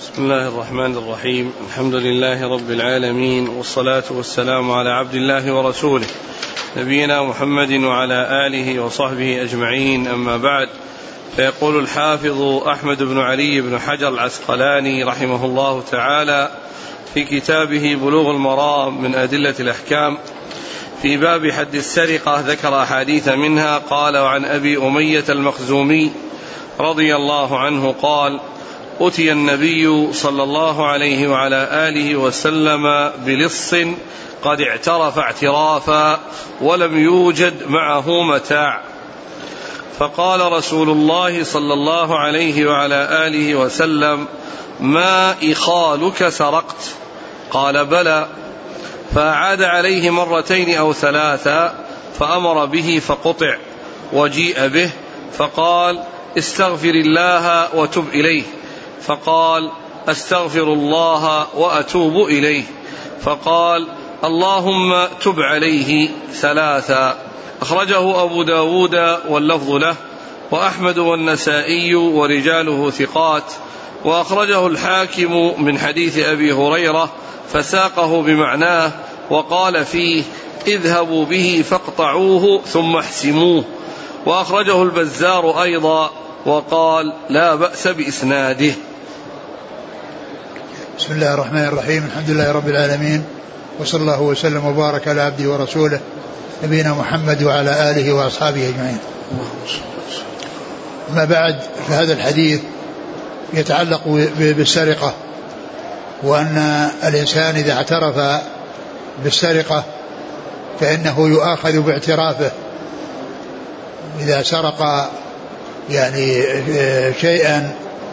بسم الله الرحمن الرحيم. الحمد لله رب العالمين، والصلاة والسلام على عبد الله ورسوله نبينا محمد وعلى آله وصحبه أجمعين، أما بعد. فيقول الحافظ أحمد بن علي بن حجر العسقلاني رحمه الله تعالى في كتابه بلوغ المرام من أدلة الأحكام في باب حد السرقة ذكر أحاديث منها. قال: وعن أبي أمية المخزومي رضي الله عنه قال: أتي النبي صلى الله عليه وعلى آله وسلم بلص قد اعترف اعترافا ولم يوجد معه متاع، فقال رسول الله صلى الله عليه وعلى آله وسلم: ما إخالك سرقت؟ قال: بلى. فأعاد عليه مرتين أو ثلاثا فأمر به فقطع، وجيء به فقال: استغفر الله وتب إليه. فقال: أستغفر الله وأتوب إليه. فقال: اللهم تب عليه ثلاثا. أخرجه أبو داود واللفظ له، وأحمد والنسائي ورجاله ثقات. وأخرجه الحاكم من حديث أبي هريرة فساقه بمعناه، وقال فيه: اذهبوا به فاقطعوه ثم احسموه. وأخرجه البزار أيضا وقال: لا بأس بإسناده. بسم الله الرحمن الرحيم. الحمد لله رب العالمين، وصلى الله وسلم وبارك على عبده ورسوله نبينا محمد وعلى آله وأصحابه أجمعين. ما بعد، فهذا الحديث يتعلق بالسرقة، وأن الإنسان إذا اعترف بالسرقة فإنه يؤاخذ باعترافه. إذا سرق يعني شيئا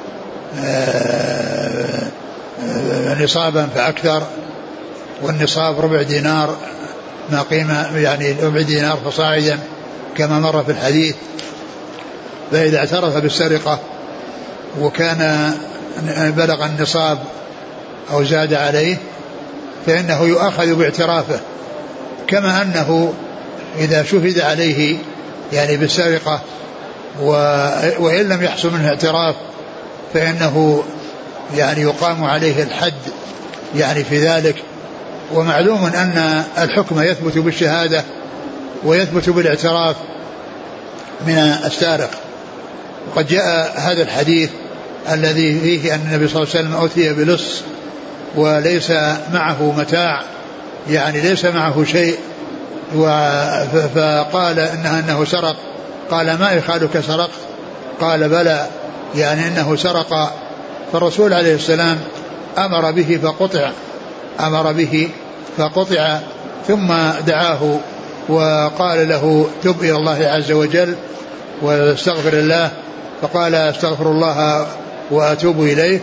نصابا فأكثر، والنصاب ربع دينار ما قيمة، يعني ربع دينار فصاعدا كما مر في الحديث. فإذا اعترف بالسرقة وكان بلغ النصاب أو زاد عليه فإنه يؤخذ باعترافه، كما أنه إذا شهد عليه يعني بالسرقة وإن لم يحصل منه اعتراف فإنه يعني يقام عليه الحد يعني في ذلك. ومعلوم أن الحكم يثبت بالشهادة ويثبت بالاعتراف من السارق. وقد جاء هذا الحديث الذي فيه أن النبي صلى الله عليه وسلم أتي بلص وليس معه متاع، يعني ليس معه شيء، فقال أنه سرق. قال: ما إخالك سرقت؟ قال: بلى، يعني أنه سرق. فالرسول عليه السلام أمر به فقطع، ثم دعاه وقال له: تب إلى الله عز وجل واستغفر الله. فقال: استغفر الله وأتوب إليه.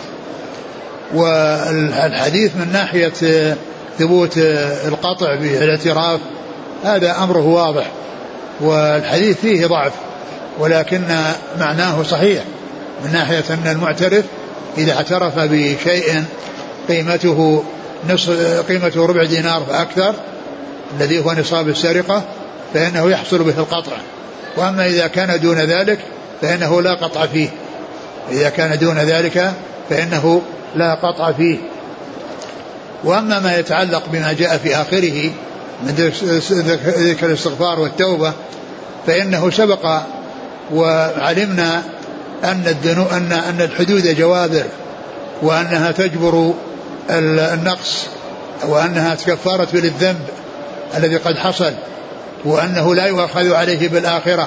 والحديث من ناحية ثبوت القطع بالاعتراف هذا أمره واضح، والحديث فيه ضعف، ولكن معناه صحيح من ناحية أن المعترف إذا اعترف بشيء قيمته ربع دينار فأكثر الذي هو نصاب السرقة فإنه يحصل به القطع. وأما إذا كان دون ذلك فإنه لا قطع فيه. إذا كان دون ذلك فإنه لا قطع فيه. وأما ما يتعلق بما جاء في آخره من ذكر الاستغفار والتوبة فإنه سبق وعلمنا أن الحدود جوابر، وأنها تجبر النقص، وأنها كفارة للذنب الذي قد حصل، وأنه لا يؤخذ عليه بالآخرة.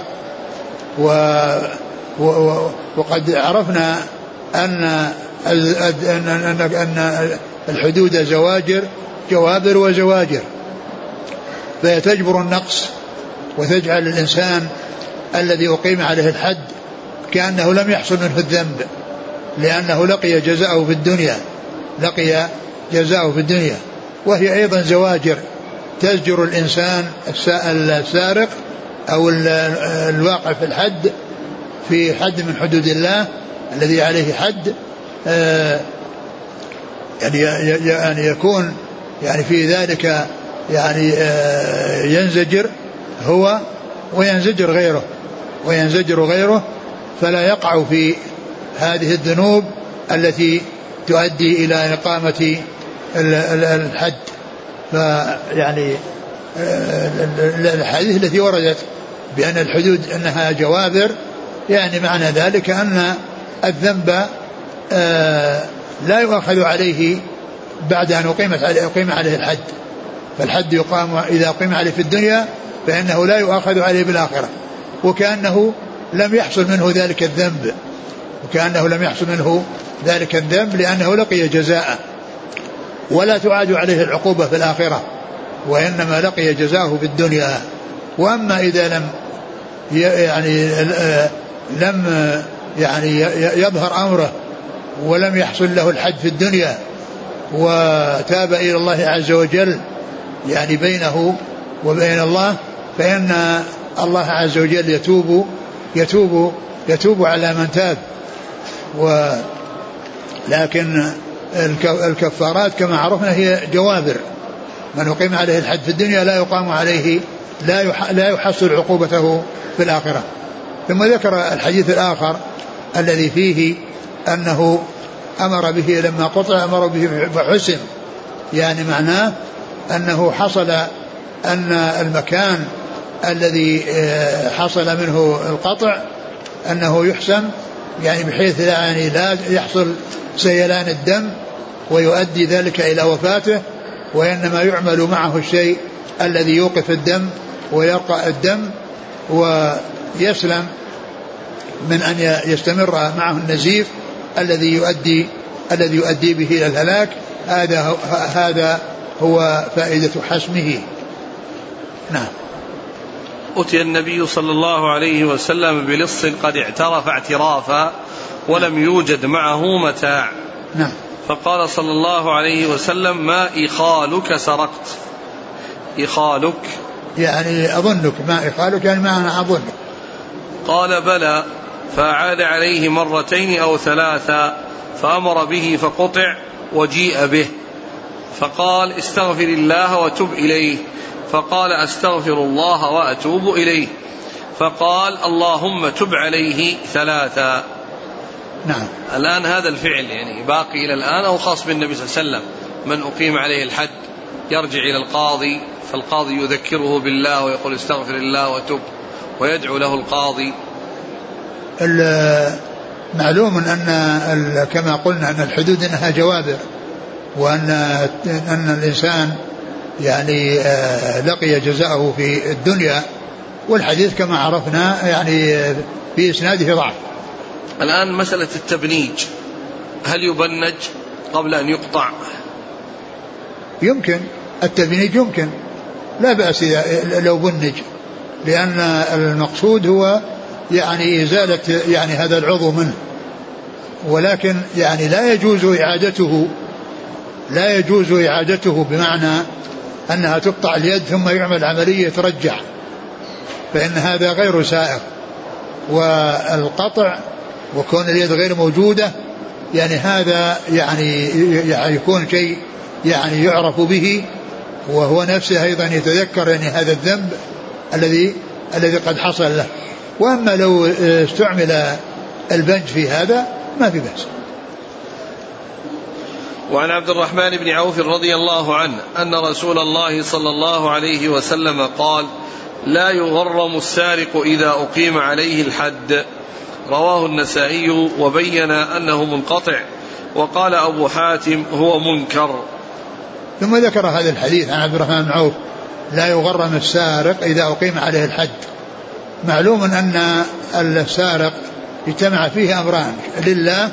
وقد عرفنا أن الحدود جوابر وزواجر، فيتجبر النقص وتجعل الإنسان الذي أقيم عليه الحد كأنه لم يحصل منه الذنب، لأنه لقي جزاءه في الدنيا. وهي أيضا زواجر تزجر الإنسان السارق أو الواقع في الحد، في حد من حدود الله الذي عليه حد، يعني يكون يعني في ذلك يعني ينزجر هو وينزجر غيره فلا يقع في هذه الذنوب التي تؤدي إلى إقامة الحد. فيعني الحديث التي وردت بأن الحدود أنها جوابر، يعني معنى ذلك أن الذنب لا يؤخذ عليه بعد أن أقيم عليه الحد، فالحد يقام إذا أقيم عليه في الدنيا فإنه لا يؤخذ عليه بالآخرة، وكأنه لم يحصل منه ذلك الذنب لأنه لقي جزاء، ولا تعاد عليه العقوبة في الآخرة، وإنما لقي جزاءه في الدنيا. وأما إذا لم يظهر أمره ولم يحصل له الحد في الدنيا وتاب إلى الله عز وجل، يعني بينه وبين الله، فإن الله عز وجل يتوب على من تاب. لكن الكفارات كما عرفنا هي جوابر، من أقيم عليه الحد في الدنيا لا يقام عليه، لا يحصل عقوبته في الآخرة. ثم ذكر الحديث الآخر الذي فيه أنه أمر به لما قطع، أمر به فحسن، يعني معناه أنه حصل أن المكان الذي حصل منه القطع أنه يحسن، يعني بحيث يعني لا يحصل سيلان الدم ويؤدي ذلك إلى وفاته، وإنما يعمل معه الشيء الذي يوقف الدم ويرقى الدم ويسلم من أن يستمر معه النزيف الذي يؤدي به إلى الهلاك. هذا هو فائدة حسمه. نعم. أتي النبي صلى الله عليه وسلم بلص قد اعترف اعترافا ولم يوجد معه متاع. نعم. فقال صلى الله عليه وسلم: ما إخالك سرقت؟ إخالك يعني أظنك، ما إخالك يعني ما أنا أظنك. قال: بلى. فأعاد عليه مرتين أو ثلاثا، فأمر به فقطع وجيء به، فقال: استغفر الله وتب إليه. فقال: أستغفر الله وأتوب إليه. فقال: اللهم تب عليه ثلاثا. نعم. الآن هذا الفعل يعني باقي إلى الآن أو خاص بالنبي صلى الله عليه وسلم؟ من أقيم عليه الحد يرجع إلى القاضي، فالقاضي يذكره بالله ويقول: استغفر الله وتب، ويدعو له القاضي. معلوم أن كما قلنا أن الحدود أنها جوابر، وأن الإنسان يعني لقي جزاءه في الدنيا، والحديث كما عرفنا يعني في إسناده ضعف. الآن مسألة التبنيج، هل يبنج قبل أن يقطع؟ يمكن التبنيج، يمكن لا بأس لو بنج، لأن المقصود هو يعني إزالة يعني هذا العضو منه، ولكن يعني لا يجوز إعادته بمعنى أنها تقطع اليد ثم يعمل عملية ترجع، فإن هذا غير سائغ. والقطع وكون اليد غير موجودة يعني هذا يعني يكون شيء يعني يعرف به، وهو نفسه أيضا يتذكر يعني هذا الذنب الذي قد حصل له. وأما لو استعمل البنج في هذا ما في بأس. وعن عبد الرحمن بن عوف رضي الله عنه أن رسول الله صلى الله عليه وسلم قال: لا يغرم السارق إذا أقيم عليه الحد. رواه النسائي وبين أنه منقطع، وقال أبو حاتم: هو منكر. ثم ذكر هذا الحديث عن عبد الرحمن بن عوف: لا يغرم السارق إذا أقيم عليه الحد. معلوم أن السارق اجتمع فيه أمران: لله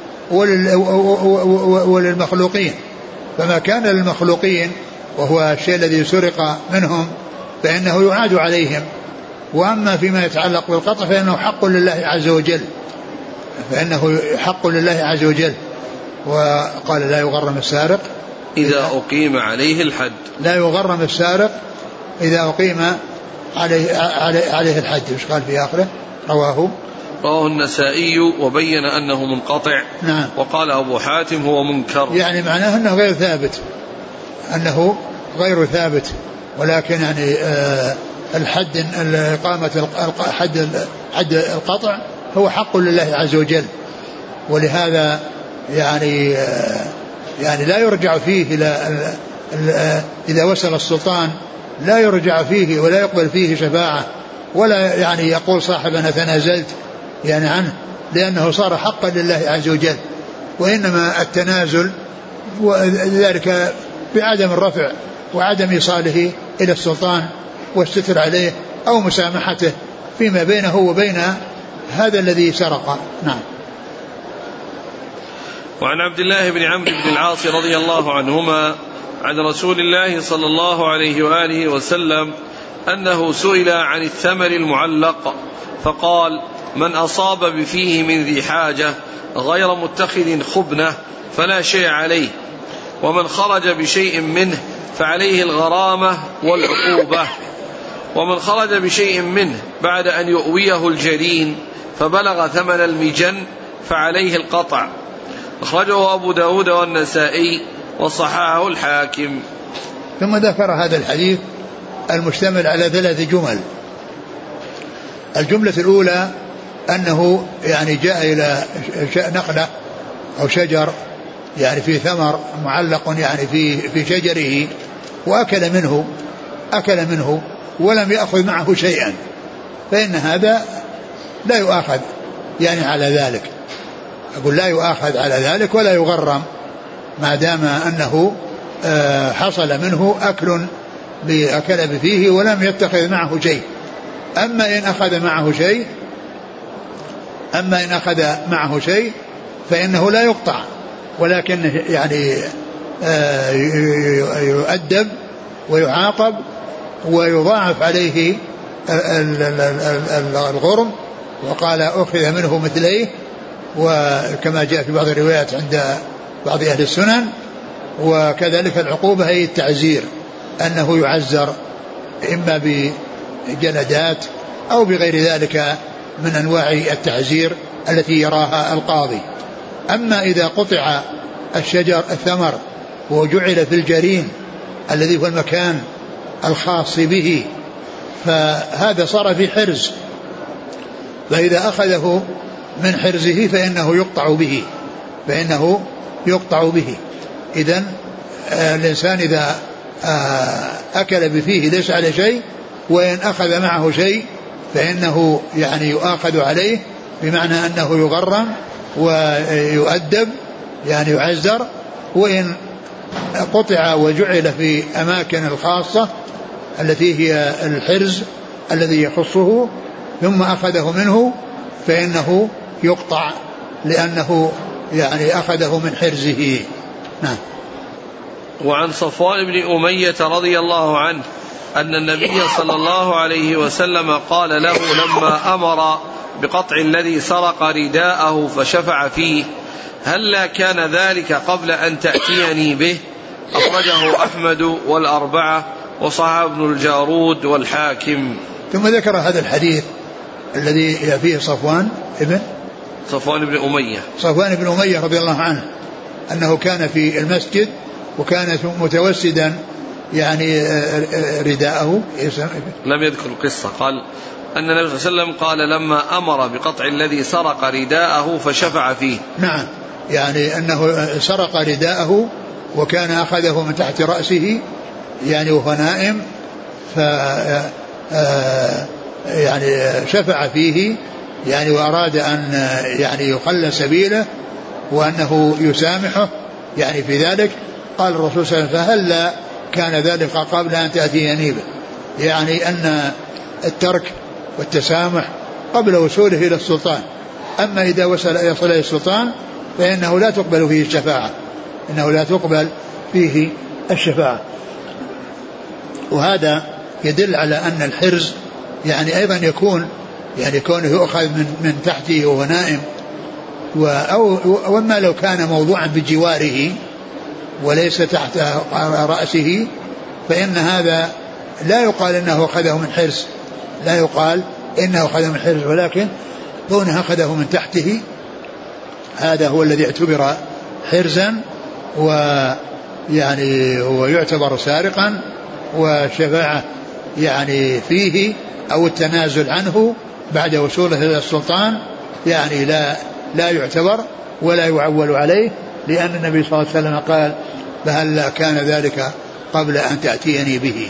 وللمخلوقين، فما كان للمخلوقين وهو الشيء الذي سرق منهم فإنه يعاد عليهم، وأما فيما يتعلق بالقطع فإنه حق لله عز وجل. وقال: لا يغرم السارق إذا أقيم عليه الحد. لا يغرم السارق إذا أقيم عليه الحد. إيش قال في آخره؟ رواه النسائي وبين أنه منقطع. نعم. وقال أبو حاتم: هو منكر، يعني معناه أنه غير ثابت، ولكن يعني الحد إقامة حد القطع هو حق لله عز وجل، ولهذا يعني لا يرجع فيه إذا وصل السلطان لا يرجع فيه ولا يقبل فيه شفاعة، ولا يعني يقول صاحب أنا تنازلت يعني عنه، لأنه صار حقا لله عز وجل. وإنما التنازل وذلك بعدم الرفع وعدم إيصاله إلى السلطان والستر عليه أو مسامحته فيما بينه وبين هذا الذي سرق. نعم. وعن عبد الله بن عمرو بن العاص رضي الله عنهما عن رسول الله صلى الله عليه وآله وسلم أنه سئل عن الثمر المعلق فقال من أصاب بفيه من ذي حاجة غير متخذ خبنة فلا شيء عليه، ومن خرج بشيء منه فعليه الغرامة والعقوبة، ومن خرج بشيء منه بعد أن يؤويه الجرين فبلغ ثمن المجن فعليه القطع. أخرجه أبو داود والنسائي وصححه الحاكم. ثم ذكر هذا الحديث المشتمل على 3 جمل. الجملة الأولى أنه يعني جاء إلى نخلة أو شجر يعني في ثمر معلق يعني في شجره وأكل منه ولم يأخذ معه شيئا، فإن هذا لا يؤاخذ يعني على ذلك، أقول لا يؤاخذ على ذلك ولا يغرم ما دام أنه حصل منه أكل فيه ولم يتخذ معه شيء. أما إن أخذ معه شيء فإنه لا يقطع، ولكن يعني يؤدب ويعاقب ويضاعف عليه الغرم. وقال أخذ منه مثليه، وكما جاء في بعض الروايات عند بعض أهل السنن. وكذلك العقوبة هي التعزير، أنه يعزر إما بجلدات أو بغير ذلك من أنواع التعزير التي يراها القاضي. أما إذا قطع الثمر وجعل في الجرين الذي هو المكان الخاص به فهذا صار في حرز، فإذا أخذه من حرزه فإنه يقطع به. إذن الإنسان إذا أكل بفيه ليس على شيء، وإن أخذ معه شيء فإنه يعني يؤاخذ عليه، بمعنى أنه يغرم ويؤدب يعني يعزر. وإن قطع وجعل في أماكن الخاصة التي هي الحرز الذي يخصه ثم أخذه منه فإنه يقطع، لأنه يعني أخذه من حرزه. نعم. وعن صفوان بن أمية رضي الله عنه أن النبي صلى الله عليه وسلم قال له لما أمر بقطع الذي سرق رداءه فشفع فيه هلا كان ذلك قبل أن تأتيني به؟ أخرجه أحمد والأربعة وصححه ابن الجارود والحاكم. ثم ذكر هذا الحديث الذي فيه صفوان بن أمية رضي الله عنه أنه كان في المسجد وكان متوسدا يعني رداءه. لم يذكر القصة، قال أن النبي صلى الله عليه وسلم قال لما أمر بقطع الذي سرق رداءه فشفع فيه. نعم، يعني أنه سرق رداءه وكان أخذه من تحت رأسه يعني وهو نائم، يعني شفع فيه يعني وأراد أن يعني يخلى سبيله وأنه يسامحه يعني في ذلك. قال الرسول صلى الله عليه وسلم فهلا كان ذلك قبل أن تأتيني به، يعني أن الترك والتسامح قبل وصوله إلى السلطان. أما إذا يصل إلى السلطان فإنه لا تقبل فيه الشفاعة. وهذا يدل على أن الحرز يعني أيضا يكون يعني كونه يؤخذ من تحته وهو نائم، وما لو كان موضوعا بجواره وليس تحت رأسه فإن هذا لا يقال إنه أخذه من حرز، ولكن كونه أخذه من تحته هذا هو الذي اعتبر حرزا ويعني هو يعتبر سارقا، والشفاعة يعني فيه أو التنازل عنه بعد وصوله إلى السلطان يعني لا يعتبر ولا يعول عليه، لأن النبي صلى الله عليه وسلم قال فهل كان ذلك قبل أن تأتيني به.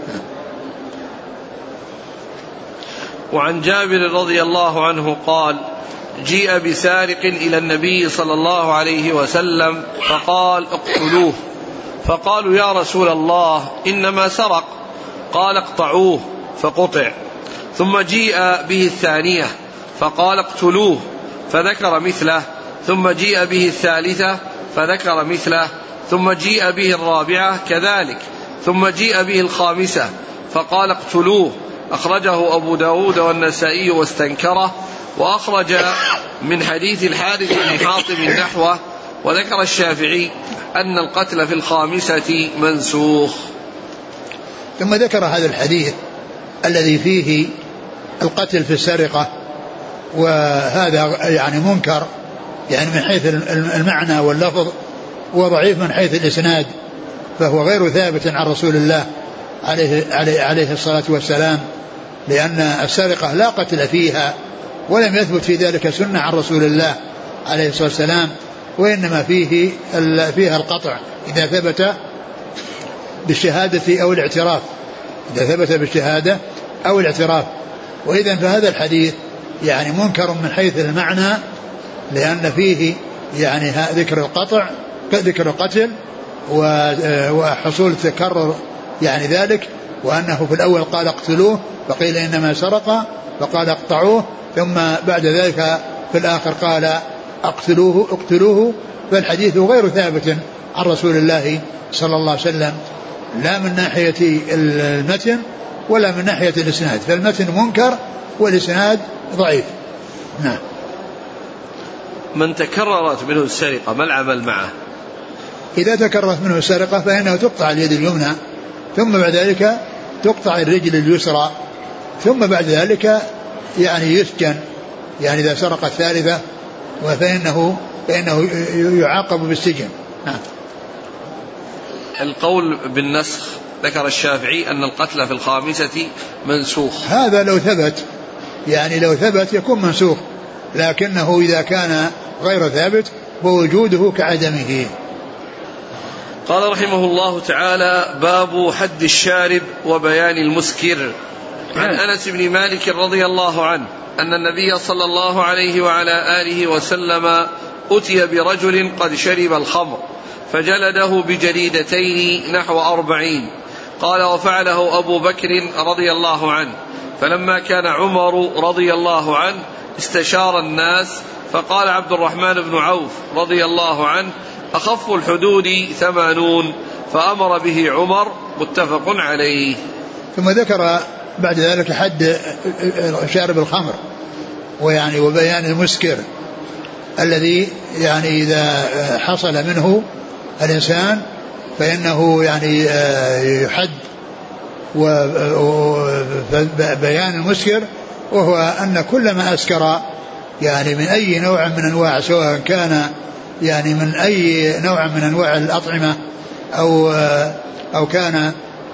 وعن جابر رضي الله عنه قال جيء بسارق إلى النبي صلى الله عليه وسلم فقال اقتلوه، فقالوا يا رسول الله إنما سرق، قال اقطعوه، فقطع. ثم جيء به الثانية فقال اقتلوه، فذكر مثله. ثم جيء به الثالثة فذكر مثله. ثم جيء به الرابعة كذلك. ثم جيء به الخامسة فقال اقتلوه. أخرجه أبو داود والنسائي واستنكره، وأخرج من حديث الحارث بن حاطب نحوه. وذكر الشافعي أن القتل في الخامسة منسوخ. ثم ذكر هذا الحديث الذي فيه القتل في السرقة، وهذا يعني منكر يعني من حيث المعنى واللفظ، وضعيف من حيث الإسناد، فهو غير ثابت عن رسول الله عليه الصلاة والسلام، لأن السرقة لا قتل فيها، ولم يثبت في ذلك سنة عن رسول الله عليه الصلاة والسلام، وإنما فيها القطع إذا ثبت بالشهادة أو الاعتراف، إذا ثبت بالشهادة أو الاعتراف. وإذن فهذا الحديث يعني منكر من حيث المعنى، لأن فيه يعني ذكر القطع، ذكر القتل وحصول تكرر يعني ذلك، وأنه في الأول قال اقتلوه فقيل إنما سرق فقال اقطعوه، ثم بعد ذلك في الآخر قال اقتلوه. فالحديث غير ثابت عن رسول الله صلى الله عليه وسلم، لا من ناحية المتن ولا من ناحية الإسناد، فالمتن منكر والإسناد ضعيف. نعم. من تكررت منه السرقة ما العمل معه؟ إذا تكررت منه السرقة فإنه تقطع اليد اليمنى، ثم بعد ذلك تقطع الرجل اليسرى، ثم بعد ذلك يعني يسجن، يعني إذا سرق الثالثة فإنه يعاقب بالسجن. نعم. القول بالنسخ ذكر الشافعي أن القتل في الخامسة منسوخ. هذا لو ثبت، يعني لو ثبت يكون منسوخ، لكنه إذا كان غير ثابت فوجوده كعدمه. قال رحمه الله تعالى باب حد الشارب وبيان المسكر. عن أنس بن مالك رضي الله عنه أن النبي صلى الله عليه وعلى آله وسلم أتي برجل قد شرب الخمر فجلده بجليدتين نحو 40. قال وفعله أبو بكر رضي الله عنه، فلما كان عمر رضي الله عنه استشار الناس، فقال عبد الرحمن بن عوف رضي الله عنه أخف الحدود 80، فأمر به عمر. متفق عليه. ثم ذكر بعد ذلك حد شارب الخمر ويعني وبيان المسكر الذي يعني إذا حصل منه الإنسان فإنه يعني يحد. وبيان المسكر وهو أن كل ما أسكر يعني من أي نوع من أنواع، سواء كان يعني من أي نوع من أنواع الأطعمة أو كان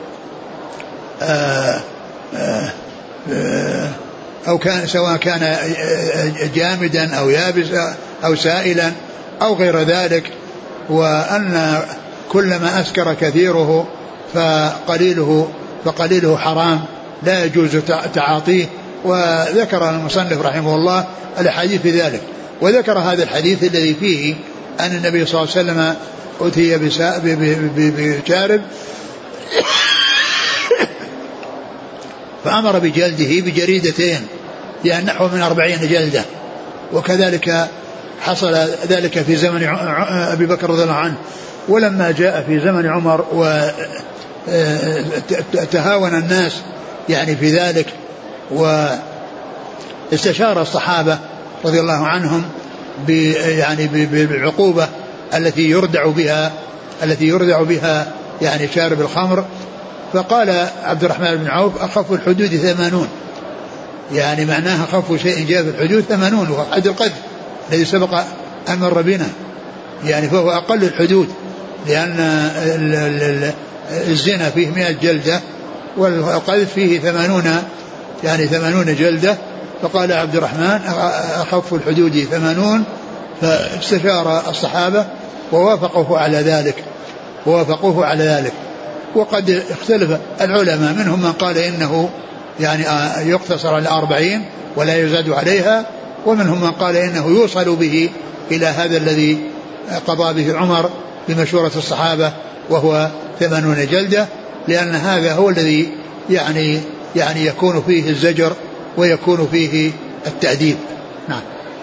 سواء كان جامدا أو يابسا أو سائلا أو غير ذلك، وأن كل ما أسكر كثيره فقليله حرام لا يجوز تعاطيه. وذكر المصنف رحمه الله الحديث في ذلك، وذكر هذا الحديث الذي فيه أن النبي صلى الله عليه وسلم أتي بشارب فأمر بجلده بجريدتين، يعني نحو من 40 جلدة. وكذلك حصل ذلك في زمن أبي بكر رضي الله عنه، ولما جاء في زمن عمر وتهاون الناس يعني في ذلك، واستشار الصحابة رضي الله عنهم يعني بالعقوبة التي يردع بها يعني شارب الخمر. فقال عبد الرحمن بن عوف أخف الحدود 80، يعني معناها أخف شيء جاء في الحدود 80، وهو حد القذف الذي سبق أن مر بنا، يعني فهو أقل الحدود، لأن الزنا فيه 100 جلدة والقذف فيه 80 جلدة. فقال عبد الرحمن أخف الحدود 80 فاستشار الصحابة ووافقوه على ذلك. وقد اختلف العلماء، منهم من قال إنه يعني يقتصر على 40 ولا يزاد عليها، ومنهم من قال إنه يوصل به إلى هذا الذي قضى به عمر بمشورة الصحابة وهو 80 جلدة، لأن هذا هو الذي يعني يكون فيه الزجر ويكون فيه التأديب. نعم.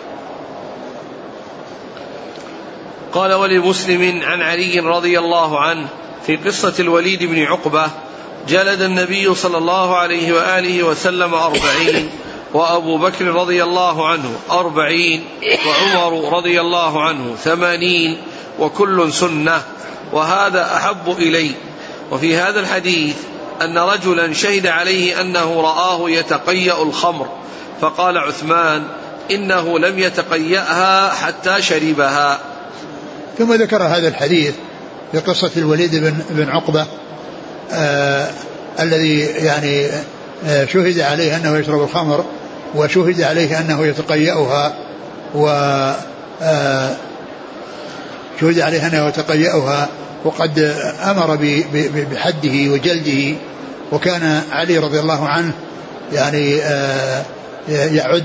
قال: ولمسلم عن علي رضي الله عنه في قصة الوليد بن عقبة: جلد النبي صلى الله عليه وآله وسلم 40، وأبو بكر رضي الله عنه 40، وعمر رضي الله عنه 80، وكل سنة، وهذا أحب إلي. وفي هذا الحديث أن رجلا شهد عليه أنه رآه يتقيأ الخمر، فقال عثمان: إنه لم يتقيأها حتى شربها. ثم ذكر هذا الحديث في قصة الوليد بن عقبة الذي يعني شهد عليه أنه يشرب الخمر، وشهد عليه أنه يتقيأها، وقد أمر بحده وجلده. وكان علي رضي الله عنه يعني يعد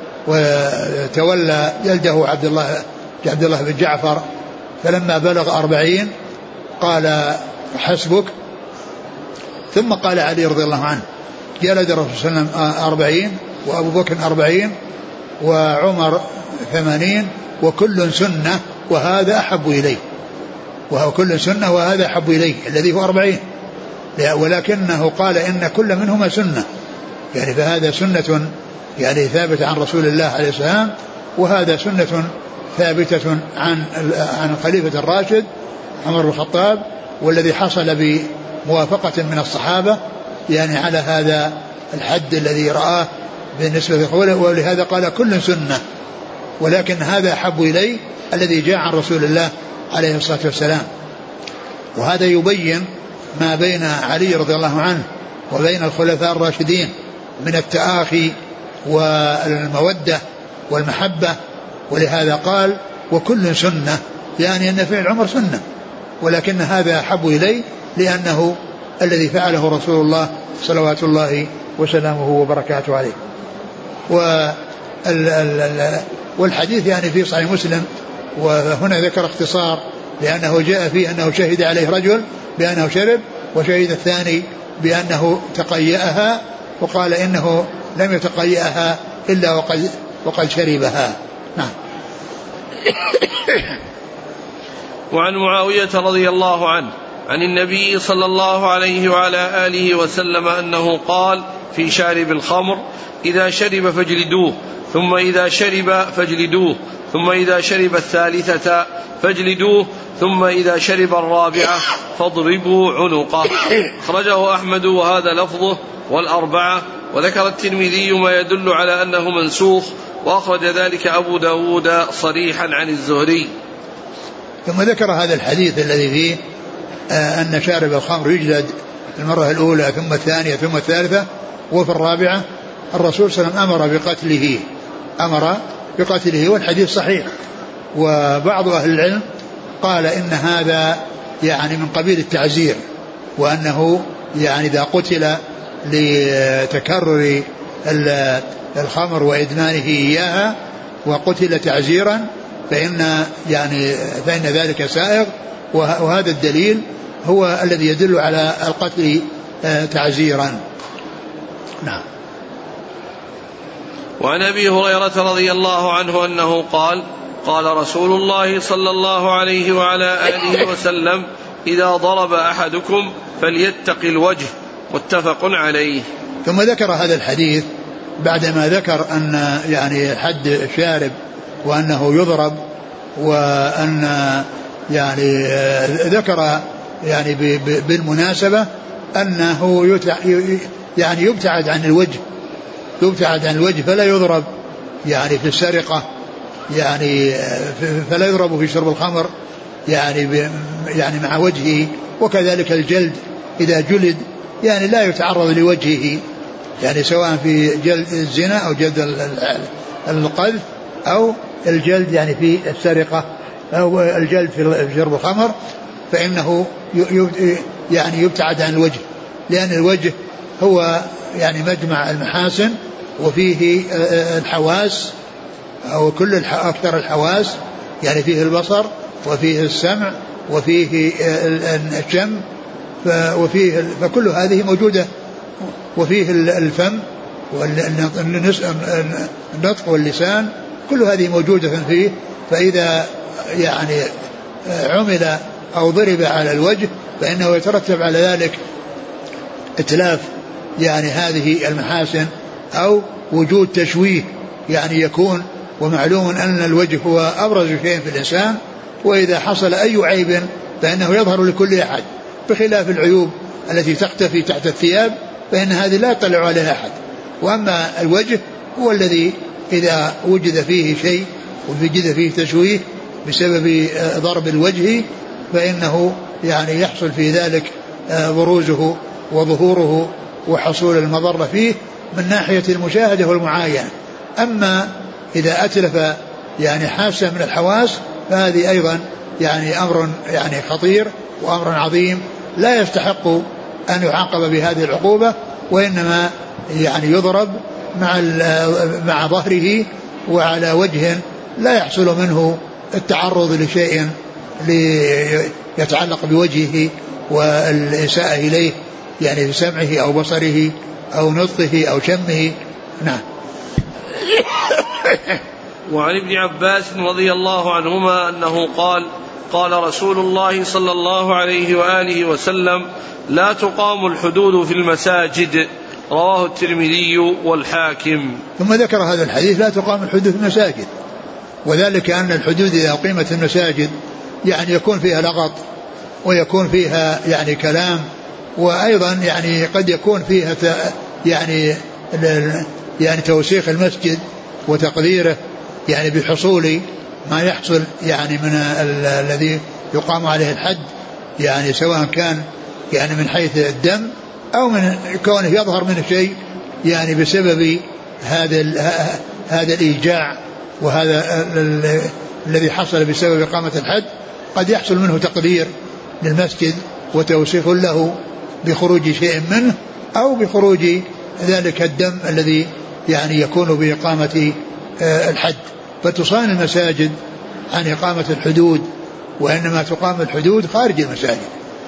وتولى جلده عبد الله بن جعفر، فلما بلغ 40 قال: حسبك. ثم قال علي رضي الله عنه: جلد الرسول صلى الله عليه وسلم 40، وأبو بكر 40، وعمر 80، وكل سنة وهذا أحب إليه. وكل سنة وهذا أحب إليه الذي هو 40، ولكنه قال إن كل منهما سنة، يعني فهذا سنة يعني ثابتة عن رسول الله عليه السلام، وهذا سنة ثابتة عن الخليفة الراشد عمر بن الخطاب، والذي حصل بموافقة من الصحابة يعني على هذا الحد الذي رآه بالنسبة لقوله. ولهذا قال: كل سنة، ولكن هذا أحب إلي الذي جاء عن رسول الله عليه الصلاة والسلام. وهذا يبين ما بين علي رضي الله عنه وبين الخلفاء الراشدين من التآخي والمودة والمحبة. ولهذا قال: وكل سنة، يعني أن فعل عمر سنة، ولكن هذا أحب إلي لأنه الذي فعله رسول الله صلوات الله وسلامه وبركاته عليه. والحديث يعني في صحيح مسلم، وهنا ذكر اختصار لأنه جاء فيه أنه شهد عليه رجل بأنه شرب، وشهد الثاني بأنه تقيأها، وقال إنه لم يتقيأها إلا وقد شربها. نعم. وعن معاوية رضي الله عنه عن النبي صلى الله عليه وعلى آله وسلم أنه قال في شارب الخمر: إذا شرب فاجلدوه، ثم إذا شرب فاجلدوه، ثم إذا شرب الثالثة فاجلدوه، ثم إذا شرب الرابعة فاضربوا عنقه. أخرجه أحمد وهذا لفظه والأربعة. وذكر الترمذي ما يدل على أنه منسوخ، وأخرج ذلك أبو داود صريحا عن الزهري. ثم ذكر هذا الحديث الذي فيه أن شارب الخمر يجلد المرة الأولى ثم الثانية ثم الثالثة، وفي الرابعة الرسول صلى الله عليه وسلم أمر بقتله، والحديث صحيح. وبعض أهل العلم قال إن هذا يعني من قبيل التعزير، وأنه يعني إذا قتل لتكرر الخمر وإدمانه إياها وقتل تعزيرا فإن ذلك سائغ، وهذا الدليل هو الذي يدل على القتل تعزيرا. نعم. وعن أبي هريرة رضي الله عنه أنه قال: قال رسول الله صلى الله عليه وعلى آله وسلم: إذا ضرب أحدكم فليتق الوجه، متفق عليه. ثم ذكر هذا الحديث بعدما ذكر أن يعني حد شارب وأنه يضرب، وأن يعني ذكر يعني بالمناسبة أنه يعني يبتعد عن الوجه فلا يضرب يعني في السرقة، يعني فلا يضرب في شرب الخمر يعني مع وجهه. وكذلك الجلد إذا جلد يعني لا يتعرض لوجهه، يعني سواء في جلد الزنا أو جلد القذف أو الجلد يعني في السرقة أو الجلد في شرب الخمر، فإنه يعني يبتعد عن الوجه، لأن الوجه هو يعني مجمع المحاسن، وفيه الحواس أو كل أكثر الحواس، يعني فيه البصر وفيه السمع وفيه الشم، فكل هذه موجودة، وفيه الفم والنطق واللسان، كل هذه موجودة فيه. فإذا يعني عمل أو ضرب على الوجه فإنه يترتب على ذلك اتلاف يعني هذه المحاسن أو وجود تشويه يعني يكون. ومعلوم أن الوجه هو أبرز شيء في الإنسان، وإذا حصل أي عيب فإنه يظهر لكل أحد، بخلاف العيوب التي تختفي تحت الثياب فإن هذه لا يطلع عليها أحد. وأما الوجه هو الذي إذا وجد فيه شيء ووجد فيه تشويه بسبب ضرب الوجه فإنه يعني يحصل في ذلك بروزه وظهوره وحصول المضرة فيه من ناحية المشاهدة والمعاينة. أما إذا أتلف يعني حاسة من الحواس فهذه أيضا يعني أمر يعني خطير وأمر عظيم لا يستحق أن يعاقب بهذه العقوبة، وإنما يعني يضرب مع ظهره وعلى وجه لا يحصل منه التعرض لشيء يتعلق بوجهه والإساءة إليه، يعني بسمعه أو بصره أو نطقه أو شمه. نعم. وعن ابن عباس رضي الله عنهما أنه قال: قال رسول الله صلى الله عليه وآله وسلم: لا تقام الحدود في المساجد. رواه الترمذي والحاكم. ثم ذكر هذا الحديث: لا تقام الحدود في المساجد، وذلك أن الحدود إذا أقيمت المساجد يعني يكون فيها لغط ويكون فيها يعني كلام، وأيضا يعني قد يكون فيها يعني توسيخ المسجد وتقديره، يعني بحصول ما يحصل يعني من الذي يقام عليه الحد، يعني سواء كان يعني من حيث الدم أو من كونه يظهر منه شيء يعني بسبب هذا الإيجاع وهذا الذي حصل بسبب إقامة الحد. قد يحصل منه تقدير للمسجد وتوسيخ له بخروج شيء منه أو بخروج ذلك الدم الذي يعني يكون بإقامة الحد. فتصان المساجد عن إقامة الحدود، وإنما تقام الحدود خارج المساجد.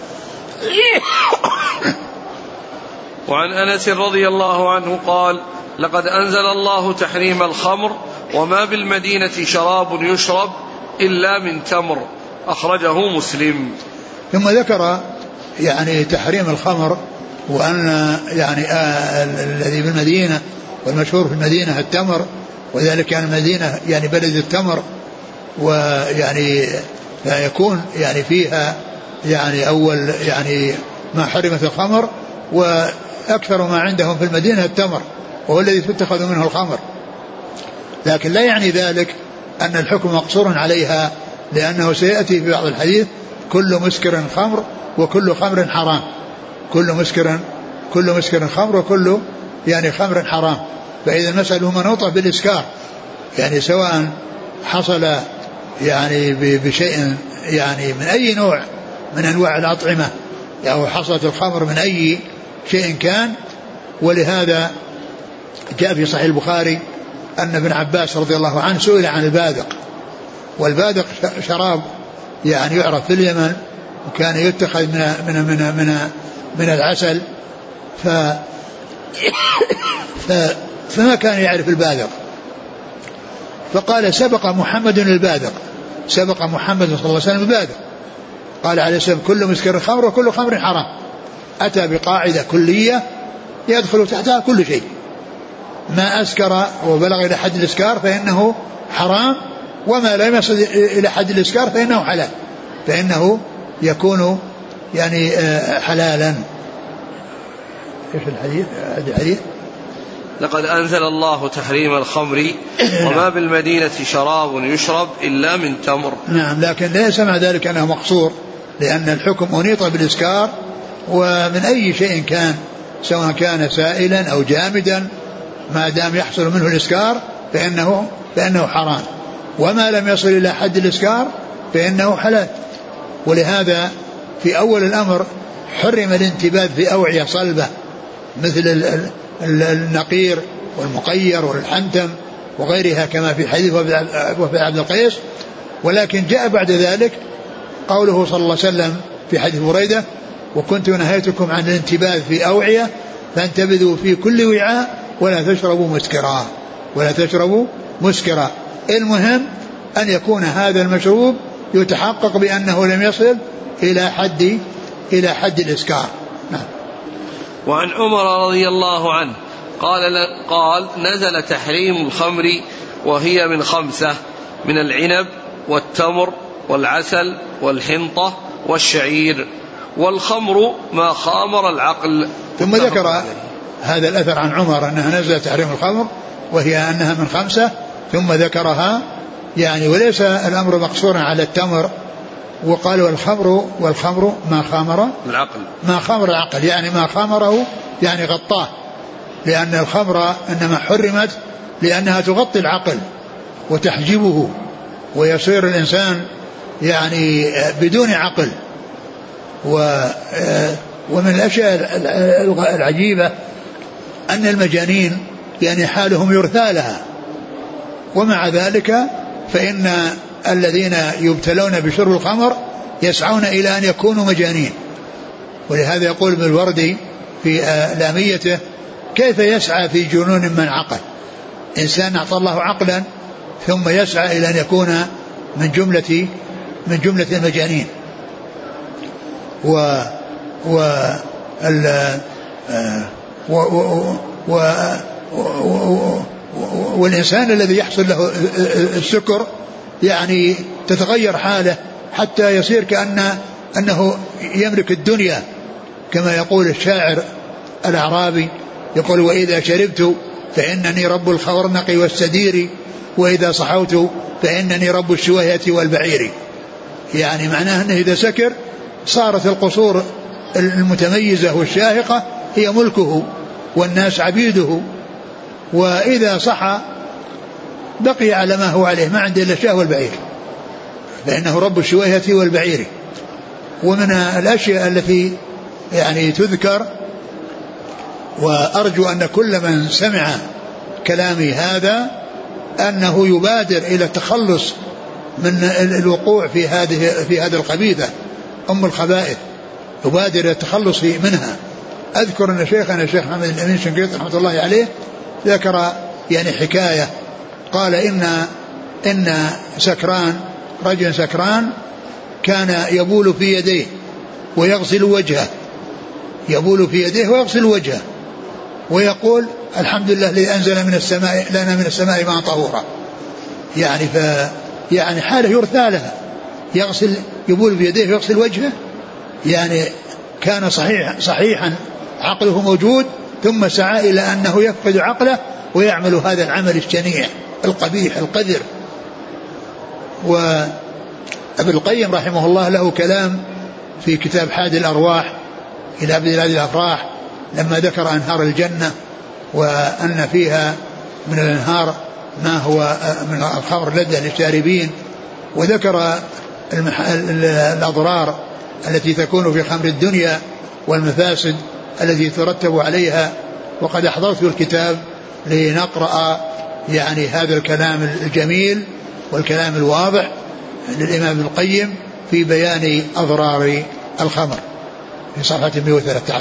وعن أنس رضي الله عنه قال: لقد أنزل الله تحريم الخمر وما بالمدينة شراب يشرب إلا من تمر. أخرجه مسلم. ثم ذكر يعني تحريم الخمر، وأن يعني الذي بالمدينة والمشهور في المدينة التمر، وذلك يعني المدينة يعني بلد التمر، ويعني يكون يعني فيها يعني أول يعني ما حرمت الخمر، وأكثر ما عندهم في المدينة التمر وهو الذي تتخذ منه الخمر. لكن لا يعني ذلك أن الحكم مقصور عليها، لأنه سيأتي في بعض الحديث: كل مسكر خمر وكل خمر حرام. كل مسكر خمر وكل يعني خمر حرام. فإذا المسألة منوطة بالإسكار، يعني سواء حصل يعني بشيء يعني من أي نوع من أنواع الأطعمة، أو حصلت الخمر من أي شيء كان. ولهذا جاء في صحيح البخاري أن ابن عباس رضي الله عنه سئل عن البادق، والبادق شراب يعني يعرف في اليمن، وكان يتخذ من العسل، فما كان يعرف البادق، فقال: سبق محمد البادق، سبق محمد صلى الله عليه وسلم البادق. قال عليه السلام: كل مسكر خمر وكل خمر حرام. أتى بقاعدة كلية يدخل تحتها كل شيء، ما أسكر وبلغ إلى حد الإسكار فإنه حرام، وما لا يصل إلى حد الإسكار فإنه حلال، فإنه يكون يعني حلالا. إيش الحديث؟ لقد أنزل الله تحريم الخمر وما بالمدينة شراب يشرب إلا من تمر. نعم، لكن ليس مع ذلك أنه مقصور، لأن الحكم أنيط بالإسكار ومن أي شيء كان، سواء كان سائلا أو جامدا، ما دام يحصل منه الإسكار فإنه حرام، وما لم يصل إلى حد الإسكار فإنه حلال. ولهذا في أول الأمر حرم الانتباذ في أوعية صلبة مثل النقير والمقير والحنتم وغيرها كما في حديث وفي عبد القيس. ولكن جاء بعد ذلك قوله صلى الله عليه وسلم في حديث بريدة: وكنت نهيتكم عن الانتباذ في أوعية فانتبذوا في كل وعاء ولا تشربوا مسكرا. المهم أن يكون هذا المشروب يتحقق بأنه لم يصل إلى حد الإسكار. نعم. وعن عمر رضي الله عنه قال نزل تحريم الخمر وهي من 5: من العنب والتمر والعسل والحنطة والشعير، والخمر ما خامر العقل. ثم ذكر هذا الأثر عن عمر أنها نزل تحريم الخمر وهي أنها من 5، ثم ذكرها يعني وليس الأمر مقصورا على التمر، وقال والخمر ما خامر العقل يعني ما خامره يعني غطاه، لأن الخمر إنما حرمت لأنها تغطي العقل وتحجبه ويصير الإنسان يعني بدون عقل. ومن الأشياء العجيبة أن المجانين يعني حالهم يرثى لها، ومع ذلك فإن الذين يبتلون بشرب الخمر يسعون إلى أن يكونوا مجانين. ولهذا يقول ابن الوردي في لاميته: كيف يسعى في جنون من عقل؟ إنسان أعطى الله عقلا ثم يسعى إلى أن يكون من جملة المجانين. والإنسان الذي يحصل له السكر يعني تتغير حاله حتى يصير كأنه يملك الدنيا، كما يقول الشاعر الأعرابي يقول: وإذا شربت فإنني رب الخورنق والسدير، وإذا صحوت فإنني رب الشويهة والبعير. يعني معناه أنه إذا سكر صارت القصور المتميزة والشاهقة هي ملكه والناس عبيده، وإذا صحى بقي على ما هو عليه، ما عنده إلا الشاه والبعير، فإنه رب الشويهة والبعير. ومن الأشياء التي يعني تذكر، وأرجو أن كل من سمع كلامي هذا أنه يبادر إلى التخلص من الوقوع في هذه الخبيثة أم الخبائث، يبادر إلى التخلص منها. أذكر أن شيخنا الشيخ محمد الأمين الشنقيطي رحمة الله عليه ذكر يعني حكاية، قال إن رجل سكران كان يبول في يديه ويغسل وجهه ويقول: الحمد لله الذي أنزل لنا من السماء ماء طهورا. يعني حاله يرثى لها، يبول في يديه ويغسل وجهه، يعني كان صحيحا عقله موجود، ثم سعى إلى أنه يفقد عقله ويعمل هذا العمل الشنيع القبيح القذر. وابن القيم رحمه الله له كلام في كتاب حادي الأرواح إلى بلاد الأفراح، لما ذكر أنهار الجنة وأن فيها من الأنهار ما هو من الخمر لذة للشاربين، وذكر الأضرار التي تكون في خمر الدنيا والمفاسد التي ترتب عليها. وقد أحضرت الكتاب لنقرأ يعني هذا الكلام الجميل والكلام الواضح للإمام ابن القيم في بيان أضرار الخمر في صفحة 113.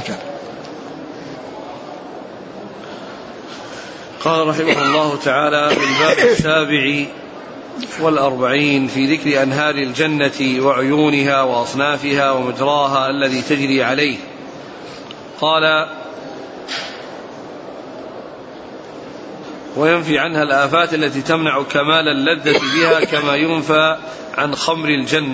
قال رحمه الله تعالى: بالباب 47 في ذكر أنهار الجنة وعيونها وأصنافها ومجراها الذي تجري عليه. قال: وينفي عنها الآفات التي تمنع كمال اللذة بها، كما ينفى عن خمر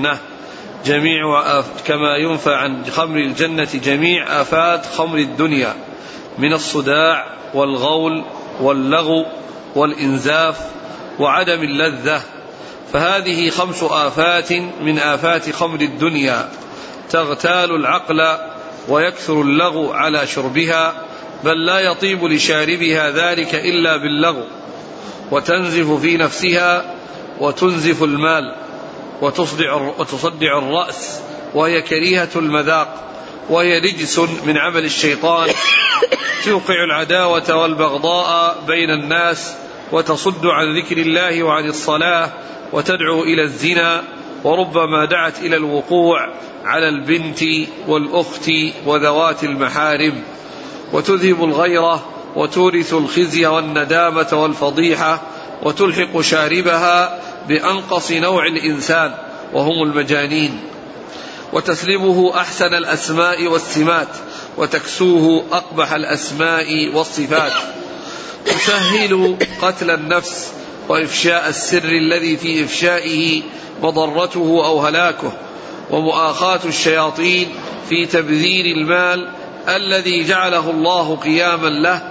الجنة جميع آفات خمر الدنيا من الصداع والغول واللغو والإنزاف وعدم اللذة. فهذه 5 آفات من آفات خمر الدنيا تغتال العقل ويكثر اللغو على شربها، بل لا يطيب لشاربها ذلك إلا باللغو. وتنزف في نفسها وتنزف المال وتصدع الرأس، وهي كريهة المذاق، وهي رجس من عمل الشيطان، توقع العداوة والبغضاء بين الناس، وتصد عن ذكر الله وعن الصلاة، وتدعو إلى الزنا، وربما دعت إلى الوقوع على البنت والأخت وذوات المحارم، وتذهب الغيرة، وتورث الخزي والندامة والفضيحة، وتلحق شاربها بأنقص نوع الإنسان وهم المجانين، وتسلبه أحسن الأسماء والسمات، وتكسوه أقبح الأسماء والصفات، تسهل قتل النفس وإفشاء السر الذي في إفشائه مضرته أو هلاكه، ومؤاخاة الشياطين في تبذير المال الذي جعله الله قياما له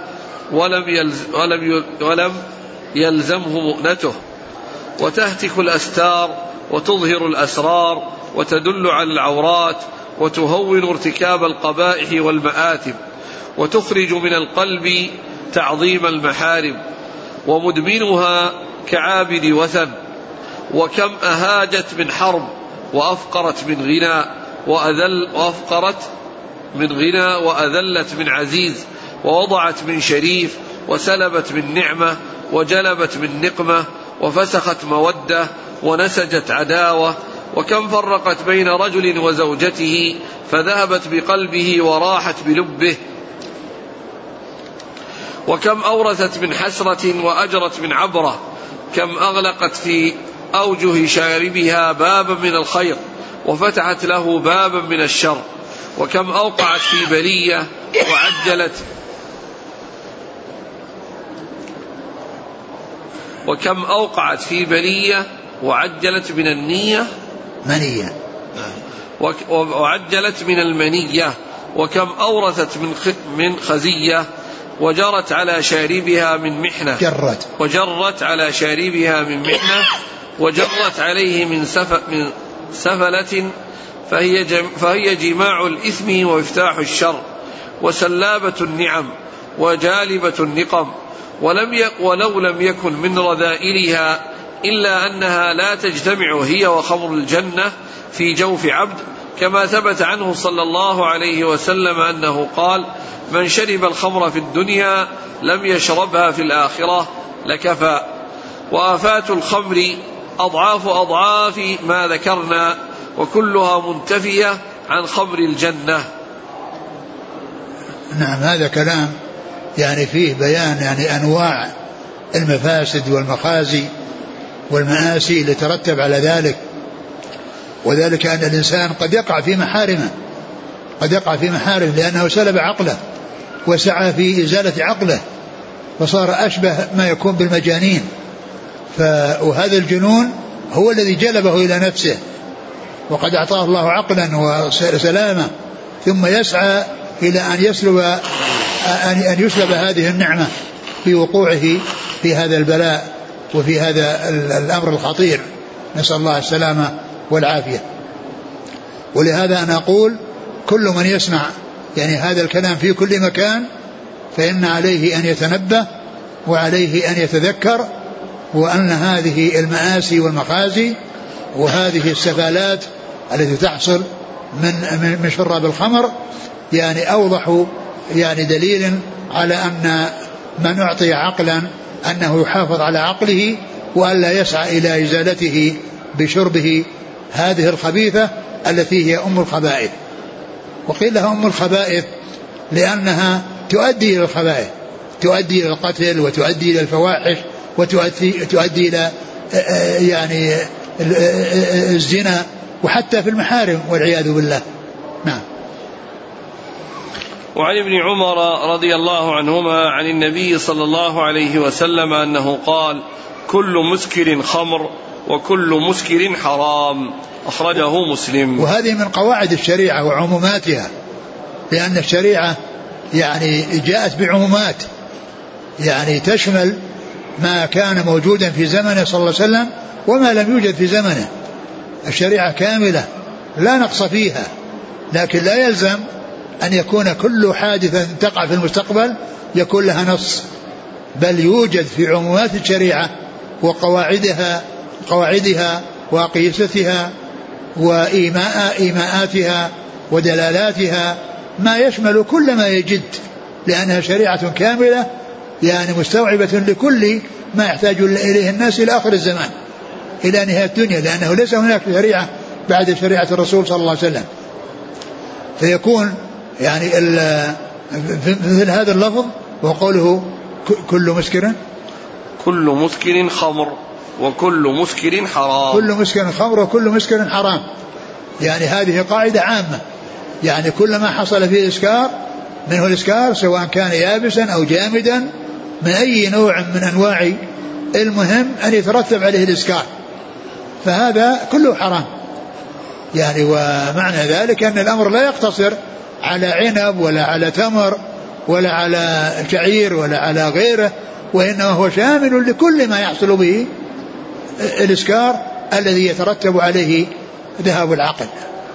ولم يلزمه مؤنته، وتهتك الأستار وتظهر الأسرار، وتدل على العورات، وتهون ارتكاب القبائح والمآثم، وتخرج من القلب تعظيم المحارم، ومدمنها كعابد وثن. وكم أهاجت من حرب، وأفقرت من غنى وأذلت من عزيز، ووضعت من شريف، وسلبت من نعمة، وجلبت من نقمة، وفسخت مودة، ونسجت عداوة. وكم فرقت بين رجل وزوجته فذهبت بقلبه وراحت بلبه. وكم أورثت من حسرة وأجرت من عبرة. كم أغلقت في أوجه شاربها بابا من الخير وفتحت له بابا من الشر. وكم أوقعت في بلية وعجلت من النية وعجلت من المنية. وكم أورثت من خزية وجرت على شاربها من محنة وجرت عليه من سفلة، فهي جماع الإثم وإفتاح الشر، وسلابة النعم وجالبة النقم. ولو لم يكن من رذائلها إلا أنها لا تجتمع هي وخمر الجنة في جوف عبد، كما ثبت عنه صلى الله عليه وسلم أنه قال: من شرب الخمر في الدنيا لم يشربها في الآخرة لكفى. وآفات الخمر أضعاف ما ذكرنا، وكلها منتفية عن خمر الجنة. نعم، هذا كلام يعني فيه بيان يعني أنواع المفاسد والمخازي والمآسي اللي ترتب على ذلك، وذلك أن الإنسان قد يقع في محارمه لأنه سلب عقله وسعى في إزالة عقله، فصار أشبه ما يكون بالمجانين. وهذا الجنون هو الذي جلبه إلى نفسه، وقد أعطاه الله عقلا وسلامة، ثم يسعى إلى أن يسلب هذه النعمة في وقوعه في هذا البلاء وفي هذا الأمر الخطير، نسأل الله السلامة والعافية. ولهذا أنا أقول كل من يسمع يعني هذا الكلام في كل مكان فإن عليه أن يتنبه وعليه أن يتذكر، وأن هذه المآسي والمخازي وهذه السفالات التي تحصل من شراب الخمر يعني أوضح يعني دليل على أن من أعطي عقلا أنه يحافظ على عقله وألا يسعى إلى إزالته بشربه هذه الخبيثة التي هي أم الخبائث. وقيل لها أم الخبائث لأنها تؤدي إلى الخبائث، تؤدي إلى القتل وتؤدي إلى الفواحش وتؤدي إلى يعني الزنا وحتى في المحارم والعياذ بالله. نعم. وعن ابن عمر رضي الله عنهما عن النبي صلى الله عليه وسلم أنه قال: كل مسكر خمر وكل مسكر حرام، أخرجه مسلم. وهذه من قواعد الشريعة وعموماتها، لأن الشريعة يعني جاءت بعمومات يعني تشمل ما كان موجودا في زمنه صلى الله عليه وسلم وما لم يوجد في زمنه. الشريعة كاملة لا نقص فيها، لكن لا يلزم أن يكون كل حادثة تقع في المستقبل يكون لها نص، بل يوجد في عمومات الشريعة قواعدها وقياستها وإيماءاتها ودلالاتها ما يشمل كل ما يجد، لأنها شريعة كاملة يعني مستوعبة لكل ما يحتاج إليه الناس إلى آخر الزمان إلى نهاية الدنيا، لأنه ليس هناك شريعة بعد شريعة الرسول صلى الله عليه وسلم. فيكون يعني مثل هذا اللفظ وقوله كل مسكر خمر وكل مسكر حرام، كل مسكر خمر وكل مسكر حرام، يعني هذه قاعدة عامة، يعني كل ما حصل فيه إسكار منه الإسكار سواء كان يابسا أو جامدا من أي نوع من أنواع، المهم أن يترتب عليه الإسكار، فهذا كله حرام يعني. ومعنى ذلك أن الأمر لا يقتصر على عنب ولا على تمر ولا على شعير ولا على غيره، وإنما هو شامل لكل ما يحصل به الإسكار الذي يترتب عليه ذهاب العقل.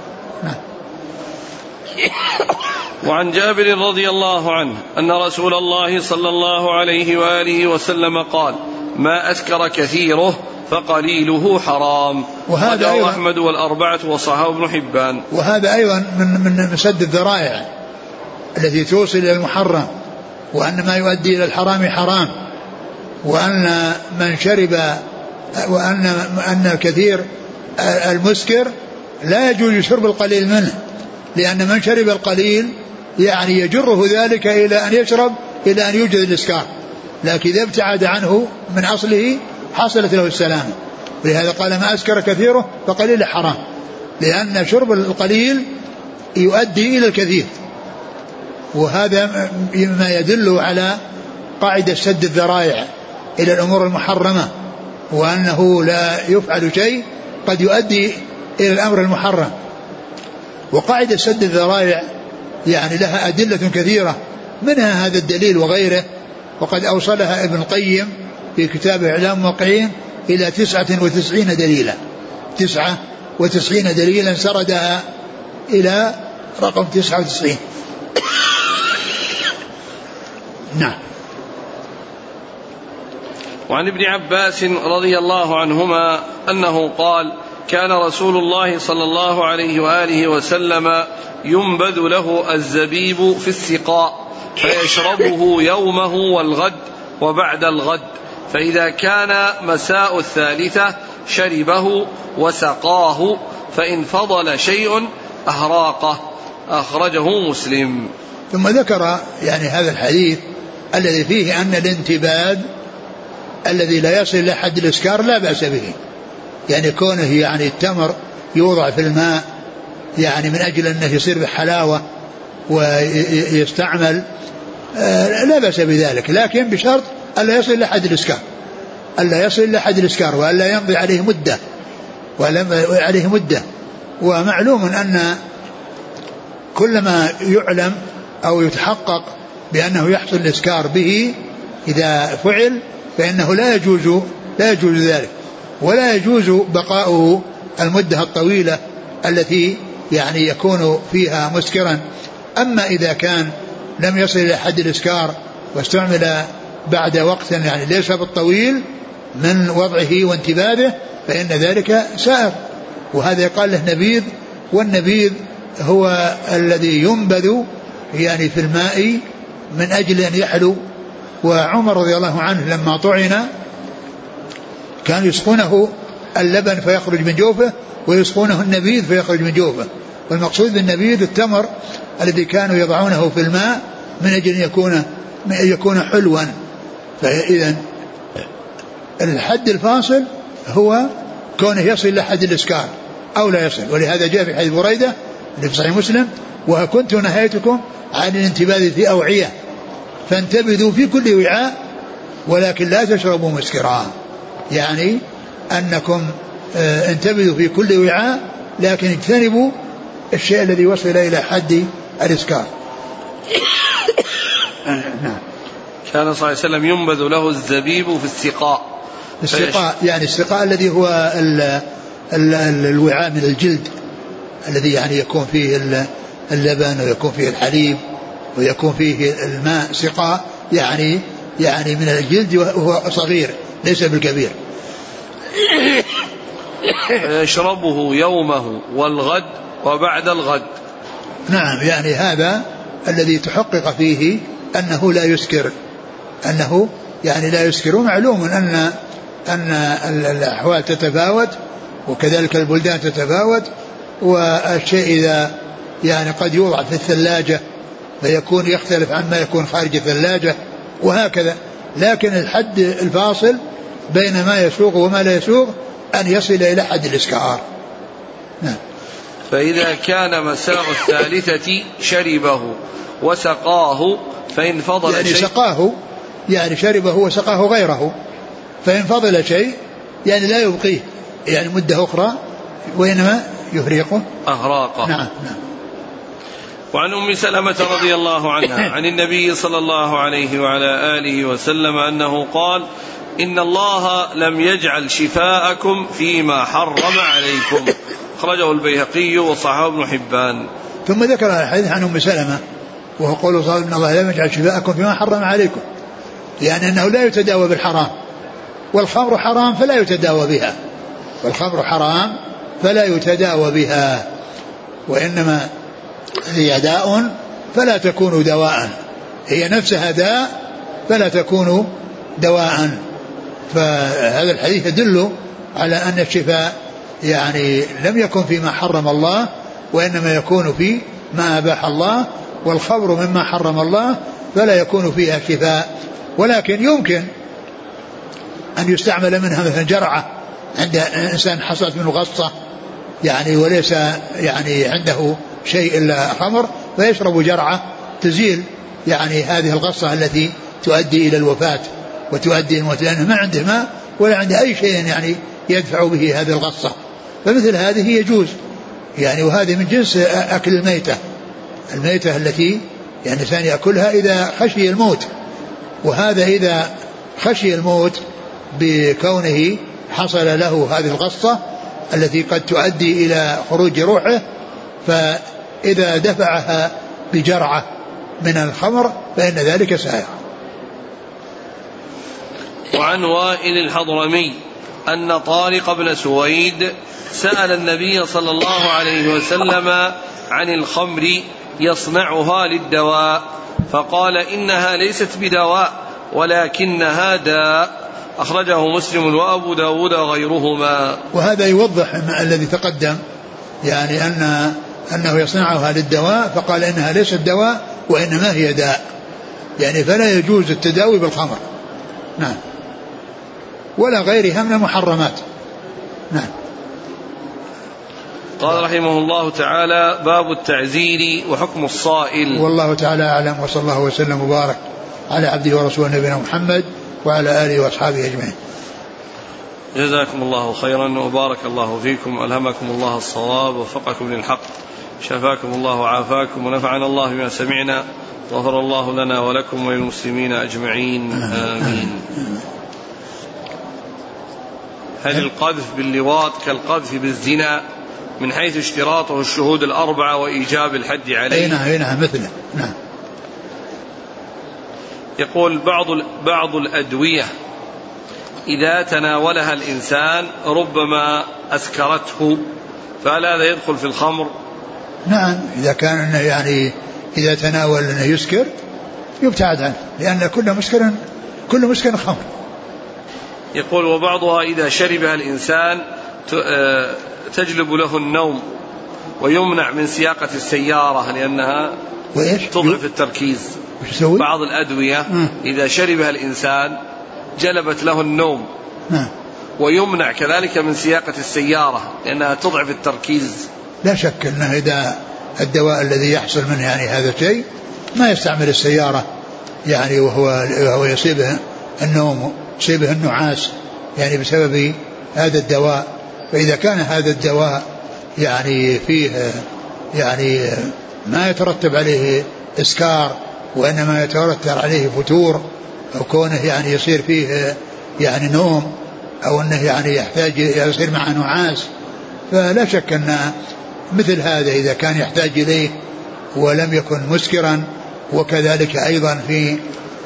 وعن جابر رضي الله عنه أن رسول الله صلى الله عليه وآله وسلم قال: ما أسكر كثيره فقليله حرام. وهذا أحمد والأربعة وصححه ابن حبان. وهذا أيضا من مسد الذرائع التي توصل إلى المحرم، وأن ما يؤدي إلى الحرام حرام، وأن من شرب وأن الكثير المسكر لا يجوز شرب القليل منه، لأن من شرب القليل يعني يجره ذلك إلى أن يشرب إلى أن يوجد الإسكار، لكن إذا ابتعد عنه من أصله حصلت له السلامة. ولهذا قال: ما أسكر كثيره فقليل حرام، لأن شرب القليل يؤدي إلى الكثير، وهذا ما يدل على قاعدة سد الذرائع إلى الأمور المحرمة، وأنه لا يفعل شيء قد يؤدي إلى الأمر المحرم. وقاعدة سد الذرائع يعني لها أدلة كثيرة، منها هذا الدليل وغيره، وقد أوصلها ابن القيم في كتابه إعلام الموقعين إلى 99 دليلا، 99 دليلا سردها إلى رقم 99. نعم. وعن ابن عباس رضي الله عنهما أنه قال: كان رسول الله صلى الله عليه وآله وسلم ينبذ له الزبيب في السقاء فيشربه يومه والغد وبعد الغد، فإذا كان مساء الثالثة شربه وسقاه، فإن فضل شيء أهراقه. أخرجه مسلم. ثم ذكر يعني هذا الحديث الذي فيه أن الانتباد الذي لا يصل إلى حد الإسكار لا بأس به، يعني كونه يعني التمر يوضع في الماء يعني من أجل أنه يصير بحلاوة ويستعمل لا بأس بذلك، لكن بشرط ألا يصل إلى حد الإسكار، ألا يصل إلى حد الإسكار، وألا يمضي عليه مدة. ومعلوم أن كل ما يعلم أو يتحقق بأنه يحصل الإسكار به إذا فعل فإنه لا يجوز ذلك، ولا يجوز بقاؤه المدة الطويلة التي يعني يكون فيها مسكرا. أما إذا كان لم يصل إلى حد الإسكار واستعمل بعد وقت يعني ليس بالطويل من وضعه وانتباهه فإن ذلك سائر، وهذا يقال له نبيذ، والنبيذ هو الذي ينبذ يعني في الماء من أجل أن يحلو. وعمر رضي الله عنه لما طعن كان يسقونه اللبن فيخرج من جوفه ويسقونه النبيذ فيخرج من جوفه، والمقصود بالنبيذ التمر الذي كانوا يضعونه في الماء من أجل أن يكون حلوا. فإذا الحد الفاصل هو كونه يصل إلى حد الإسكار أو لا يصل، ولهذا جاء في حديث بريدة اللي في صحيح مسلم: وكنت نهيتكم عن الانتباذ في أوعية فانتبذوا في كل وعاء ولكن لا تشربوا مسكرا، يعني أنكم انتبذوا في كل وعاء لكن اجتنبوا الشيء الذي وصل إلى حد الإسكار. كان صلى الله عليه وسلم ينبذ له الزبيب في السقاء. يعني السقاء الذي هو الوعاء من الجلد الذي يعني يكون فيه اللبن ويكون فيه الحليب ويكون فيه الماء، سقاء يعني يعني من الجلد وهو صغير ليس بالكبير. يشربه يومه والغد وبعد الغد. نعم يعني هذا الذي تحقق فيه أنه لا يسكر، أنه يعني لا يسكر. ومعلوم أن الأحوال تتفاوت وكذلك البلدان تتفاوت، والشيء إذا يعني قد يوضع في الثلاجة فيكون يختلف عما يكون خارج الثلاجة وهكذا. لكن الحد الفاصل بين ما يسوغ وما لا يسوغ أن يصل إلى حد الإسكار. نعم. فإذا كان مساء الثالثة شربه وسقاه فإن فضل يعني شيء، سقاه يعني شربه وسقاه غيره، فإن فضل شيء يعني لا يبقيه يعني مدة أخرى وإنما يهريقه أهراقه. نعم نعم. وعن أم سلمة رضي الله عنها عن النبي صلى الله عليه وعلى آله وسلم أنه قال: إن الله لم يجعل شفاءكم فيما حرم عليكم. أخرجه البيهقي وصححه ابن حبان. ثم ذكر الحديث عن أم سلمة وهو قول صلى الله عليه وسلم: إن الله لم يجعل شفاءكم فيما حرم عليكم، يعني أنه لا يتداوى بالحرام، والخمر حرام فلا يتداوى بها، والخمر حرام فلا يتداوى بها، وإنما هي داء فلا تكون دواء، هي نفسها داء فلا تكون دواء. فهذا الحديث يدل على أن الشفاء يعني لم يكن فيما حرم الله وإنما يكون في ما أباح الله، والخمر مما حرم الله فلا يكون فيها شفاء. ولكن يمكن أن يستعمل منها مثلا جرعة عند إنسان حصلت منه غصة يعني وليس يعني عنده شيء إلا خمر، فيشرب جرعة تزيل يعني هذه الغصة التي تؤدي إلى الوفاة وتؤدي الموت، لأنه ما عنده ماء ولا عنده أي شيء يعني يدفع به هذه الغصة. فمثل هذه يجوز يعني، وهذه من جنس أكل الميتة التي يعني الإنسان يأكلها إذا خشي الموت، وهذا إذا خشي الموت بكونه حصل له هذه الغصة التي قد تؤدي إلى خروج روحه، فإذا دفعها بجرعة من الخمر فإن ذلك سائغ. وعن وائل الحضرمي أن طارق بن سويد سأل النبي صلى الله عليه وسلم عن الخمر يصنعها للدواء، فقال: إنها ليست بدواء ولكنها داء. أخرجه مسلم وأبو داود وغيرهما. وهذا يوضح الذي تقدم، يعني أنه يصنعها للدواء، فقال إنها ليست دواء وإنما هي داء، يعني فلا يجوز التداوي بالخمر. نعم. ولا غيرها من المحرمات. نعم. قال رحمه الله تعالى: باب التعزير وحكم الصائل. والله تعالى أعلم، وصلى الله وسلم وبارك على عبده ورسوله نبينا محمد وعلى آله وأصحابه أجمعين. جزاكم الله خيرا وبارك الله فيكم، ألهمكم الله الصواب ووفقكم للحق، شفاكم الله وعافاكم، ونفعنا الله بما سمعنا، غفر الله لنا ولكم وللمسلمين أجمعين، آمين. هل القذف باللواط كالقذف بالزنا من حيث اشتراطه الشهود الأربعة وإيجاب الحد عليه؟ نعم مثله. نعم. يقول: بعض الأدوية إذا تناولها الإنسان ربما أسكرته، فهل هذا يدخل في الخمر؟ نعم، إذا كان يعني إذا تناول أنه يسكر يبتعد عنه، لأن كل مسكر خمر. يقول: وبعضها إذا شربها الإنسان تجلب له النوم ويمنع من سياقة السيارة لأنها تضعف التركيز. بعض الأدوية إذا شربها الإنسان جلبت له النوم ويمنع كذلك من سياقة السيارة لأنها تضعف التركيز. لا شك أنه إذا الدواء الذي يحصل منه يعني هذا الشيء ما يستعمل السيارة يعني وهو يصيبه النوم، يصيبه النعاس يعني بسبب هذا الدواء. فإذا كان هذا الدواء يعني فيه يعني ما يترتب عليه إسكار وإنما يترتب عليه فتور، أو كونه يعني يصير فيه يعني نوم، أو أنه يعني يحتاج يصير معه نعاس، فلا شك أن مثل هذا إذا كان يحتاج إليه ولم يكن مسكرا، وكذلك أيضا في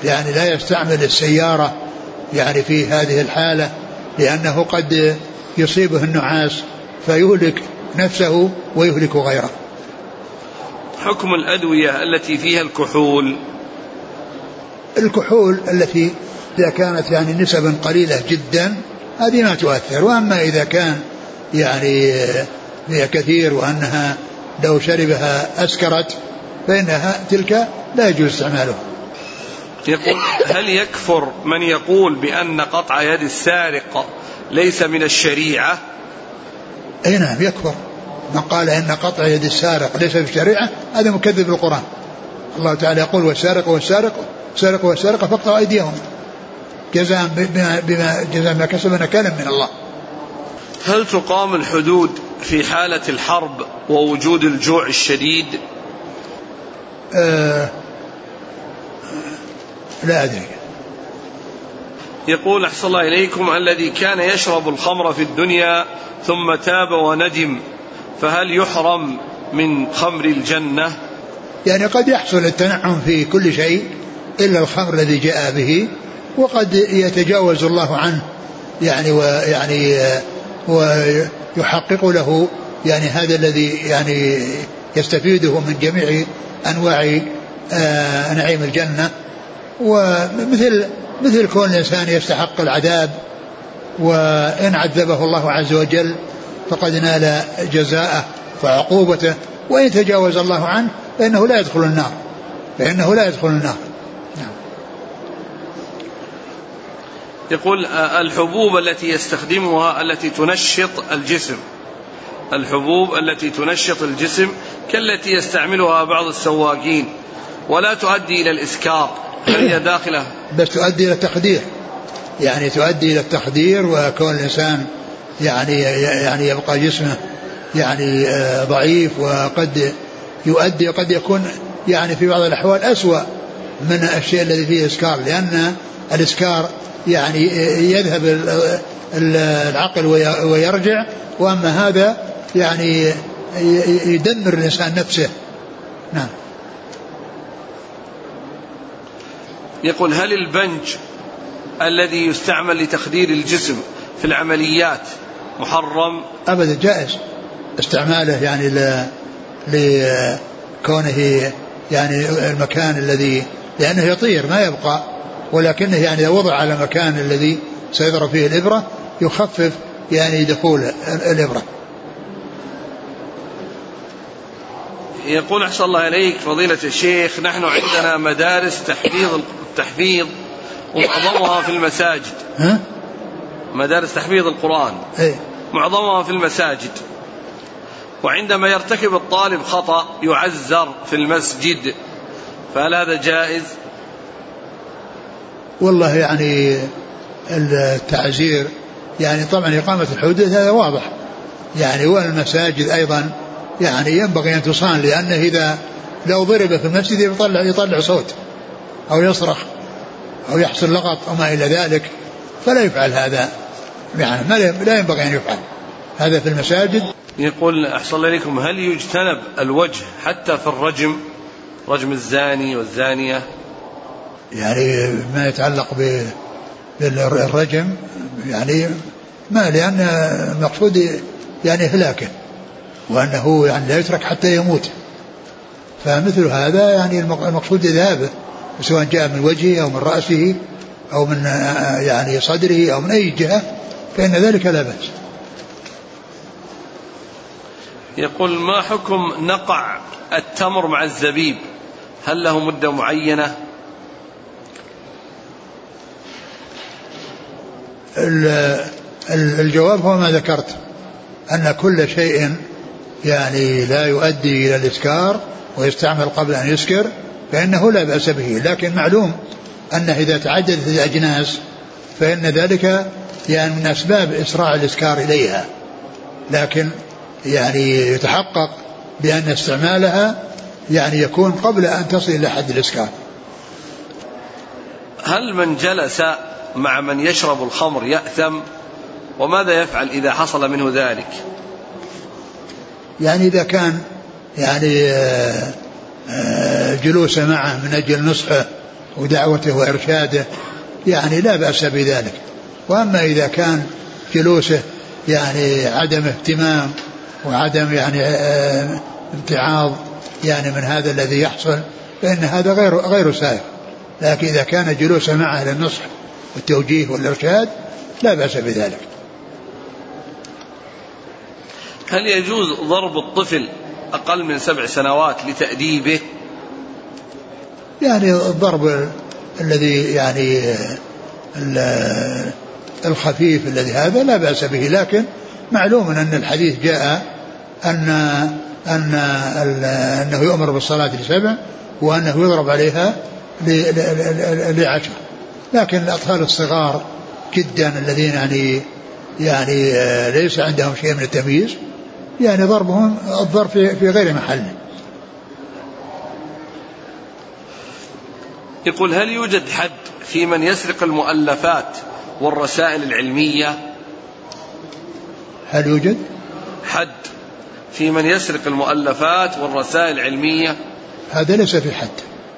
يعني لا يستعمل السيارة يعني في هذه الحالة، لأنه قد يصيبه النعاس فيهلك نفسه ويهلك غيره. حكم الأدوية التي فيها الكحول؟ الكحول التي إذا كانت يعني نسبا قليلة جدا هذه ما تؤثر، وأما إذا كان يعني فيها كثير وأنها لو شربها أسكرت فإنها تلك لا يجوز استعماله. يقول هل يكفر من يقول بأن قطع يد السارق ليس من الشريعة؟ أي نعم يكفر من قال إن قطع يد السارق ليس في الشريعة، هذا مكذب بالقرآن. الله تعالى يقول والسارق والسارقة فاقطعوا أيديهم جزاء ما كسب نكالا من الله. هل تقام الحدود في حالة الحرب ووجود الجوع الشديد؟ لا أدري. يقول أحسن الله إليكم الذي كان يشرب الخمر في الدنيا ثم تاب وندم فهل يحرم من خمر الجنة؟ يعني قد يحصل التنعم في كل شيء إلا الخمر الذي جاء به، وقد يتجاوز الله عنه يعني ويحقق له يعني هذا الذي يعني يستفيده من جميع أنواع نعيم الجنة. ومثل كون الإنسان يستحق العذاب، وإن عذبه الله عز وجل فقد نال جزاءه وعقوبته، وإن تجاوز الله عنه فإنه لا يدخل النار. نعم. يقول الحبوب التي يستخدمها التي تنشط الجسم، الحبوب التي تنشط الجسم كالتي يستعملها بعض السواقين ولا تؤدي إلى الإسكار، هل هي داخلة؟ بس تؤدي إلى التخدير، يعني تؤدي إلى التخدير، وكون الإنسان يعني يبقى جسمه يعني ضعيف، وقد يؤدي وقد يكون يعني في بعض الأحوال أسوأ من الشيء الذي فيه إسكار، لأن الإسكار يعني يذهب العقل ويرجع، وأما هذا يعني يدمر الإنسان نفسه. نعم. يقول هل البنج الذي يستعمل لتخدير الجسم في العمليات محرم؟ أبدا جائز استعماله، يعني لكونه يعني المكان الذي، لأنه يطير ما يبقى، ولكنه يعني وضع على مكان الذي سيضرب فيه الإبرة يخفف يعني دخول الإبرة. يقول أحسن الله إليك فضيلة الشيخ نحن عندنا مدارس تحفيظ ومعظمها في المساجد. مدارس تحفيظ القرآن معظمها في المساجد، وعندما يرتكب الطالب خطأ يعزر في المسجد، فهل هذا جائز؟ والله يعني التعزير يعني طبعا إقامة الحدود هذا واضح يعني، والمساجد أيضا يعني ينبغي أن تصان، لأنه إذا لو ضرب في المسجد يطلع صوت أو يصرخ أو يحصل لغط أو ما إلى ذلك، فلا يفعل هذا، يعني لا ينبغي أن يفعل هذا في المساجد. يقول أحسن الله إليكم هل يجتنب الوجه حتى في رجم الزاني والزانية؟ يعني ما يتعلق بالرجم يعني ما، لأن المقصود يعني هلاكه، وأنه يعني لا يترك حتى يموت، فمثل هذا يعني المقصود ذهابه، سواء جاء من وجهه أو من رأسه أو من يعني صدره أو من أي جهة، فإن ذلك لا بأس. يقول ما حكم نقع التمر مع الزبيب، هل له مدة معينة؟ الجواب هو ما ذكرت، أن كل شيء يعني لا يؤدي إلى الإسكار ويستعمل قبل أن يسكر فإنه لا بأس به، لكن معلوم أنه إذا تعددت الأجناس فإن ذلك يعني من أسباب إسراع الإسكار إليها، لكن يعني يتحقق بأن استعمالها يعني يكون قبل أن تصل إلى حد الإسكار. هل من جلس مع من يشرب الخمر يأثم؟ وماذا يفعل إذا حصل منه ذلك؟ يعني إذا كان يعني جلوس معه من أجل نصحه ودعوته وإرشاده يعني لا بأس بذلك. وأما إذا كان جلوسه يعني عدم اهتمام وعدم يعني امتعاض يعني من هذا الذي يحصل فإن هذا غير سائغ. لكن إذا كان جلوسه معه للنصح والتوجيه والإرشاد لا بأس بذلك. هل يجوز ضرب الطفل أقل من 7 سنوات لتأديبه؟ يعني الضرب الذي يعني الخفيف الذي هذا لا بأس به، لكن معلوم أن الحديث جاء أنه يؤمر بالصلاة ل7 وأنه يضرب عليها ل10. لكن الأطفال الصغار جدا الذين يعني ليس عندهم شيء من التمييز يعني ضربهم الضرب في غير محله. يقول هل يوجد حد في من يسرق المؤلفات والرسائل العلمية؟ هل يوجد حد في من يسرق المؤلفات والرسائل العلمية؟ هذا ليس في حد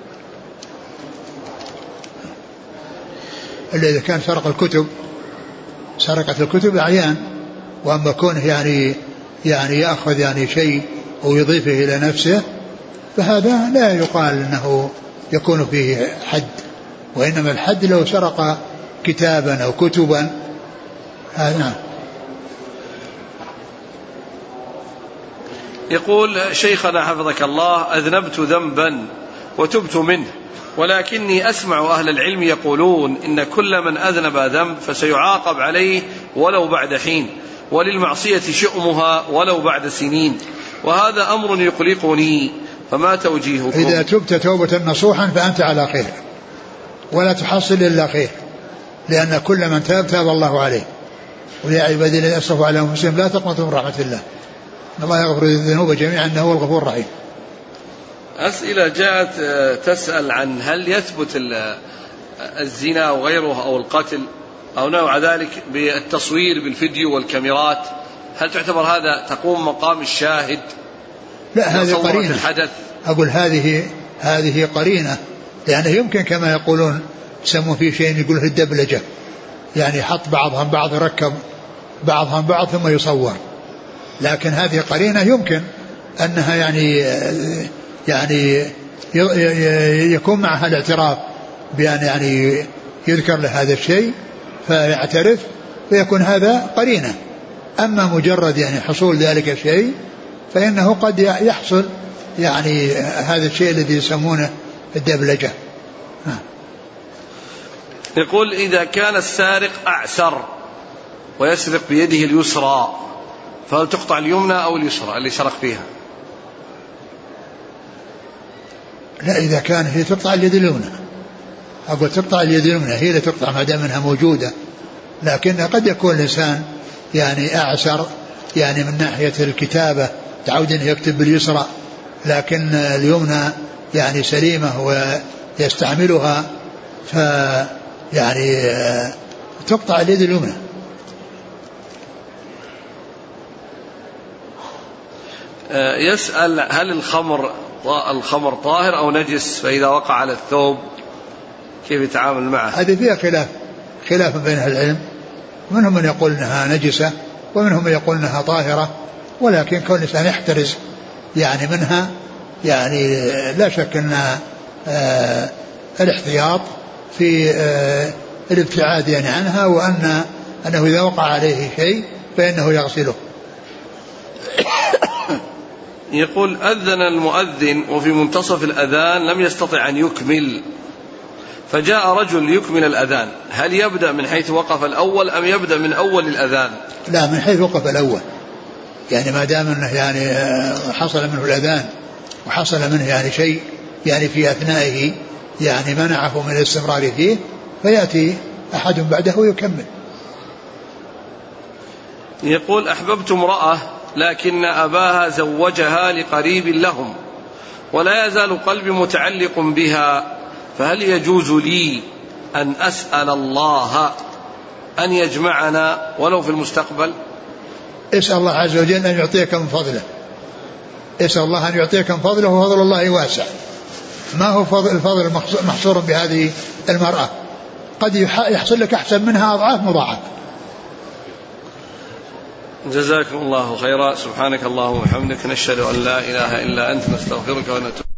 إلا إذا كان سرق الكتب، سرقة الكتب أعيان. وأما كونه يعني يأخذ يعني شيء ويضيفه إلى نفسه فهذا لا يقال أنه يكون فيه حد، وإنما الحد لو سرق كتابا أو كتبا. نعم. يقول شيخنا حفظك الله أذنبت ذنبا وتبت منه، ولكني أسمع أهل العلم يقولون إن كل من أذنب ذنب فسيعاقب عليه ولو بعد حين، وللمعصية شؤمها ولو بعد سنين، وهذا أمر يقلقني، فما توجيهكم؟ إذا تبت توبة نصوحا فأنت على خير ولا تحصل إلا خير، لأن كل من تاب الله عليه. ويا عبادي الذين أسرفوا على أنفسهم لا تقنطوا من رحمة الله إن الله يغفر الذنوب جميعا إنه هو الغفور الرحيم. أسئلة جاءت تسأل عن هل يثبت الزنا وغيره أو القتل أو نوع ذلك بالتصوير بالفيديو والكاميرات، هل تعتبر هذا تقوم مقام الشاهد؟ لا، هذه قرينة الحدث. أقول هذه قرينة، لأنه يمكن كما يقولون يسمون فيه شيء يقوله الدبلجة، يعني حط بعضهم بعض ركب بعضهم بعض ثم يصور. لكن هذه قرينة يمكن أنها يعني يكون معها الاعتراف بأن يعني يذكر له هذا الشيء فيعترف فيكون هذا قرينة. أما مجرد يعني حصول ذلك الشيء فإنه قد يحصل يعني هذا الشيء الذي يسمونه الدبلجة. يقول إذا كان السارق أعسر ويسرق بيده اليسرى فهل تقطع اليمنى أو اليسرى اللي سرق فيها؟ لا، إذا كان هي تقطع اليد اليمنى. أقول تقطع اليد اليمنى هي اللي تقطع ما دام انها موجودة. لكن قد يكون الإنسان يعني أعسر يعني من ناحية الكتابة تعود أن يكتب باليسرى، لكن اليمنى يعني سليمة ويستعملها يعني تقطع اليد اليمنى. يسأل هل الخمر طاهر أو نجس، فإذا وقع على الثوب كيف يتعامل معه؟ هذه فيها خلاف بين أهل العلم، منهم من يقول أنها نجسة ومنهم من يقول أنها طاهرة، ولكن كون الإنسان يحترز يعني منها يعني لا شك أن الاحتياط في الابتعاد يعني عنها، وأنه إذا وقع عليه شيء فإنه يغسله. يقول أذن المؤذن وفي منتصف الأذان لم يستطع أن يكمل، فجاء رجل يكمل الأذان، هل يبدأ من حيث وقف الأول أم يبدأ من أول الأذان؟ لا، من حيث وقف الأول، يعني ما دام أنه يعني حصل منه الأذان وحصل منه يعني شيء يعني في أثنائه يعني منعه من الاستمرار فيه فيأتي أحد بعده ويكمل. يقول أحببت امرأة لكن أباها زوجها لقريب لهم ولا يزال قلبي متعلق بها، فهل يجوز لي أن أسأل الله أن يجمعنا ولو في المستقبل؟ اسأل الله عز وجل أن يعطيك من فضله، اسأل الله أن يعطيك من فضله وفضل الله واسع. ما هو الفضل محصور بهذه المرأة، قد يحصل لك أحسن منها أضعاف مضاعف. جزاكم الله خيرا. سبحانك اللهم وبحمدك، نشهد أن لا إله إلا أنت، نستغفرك ونتوب.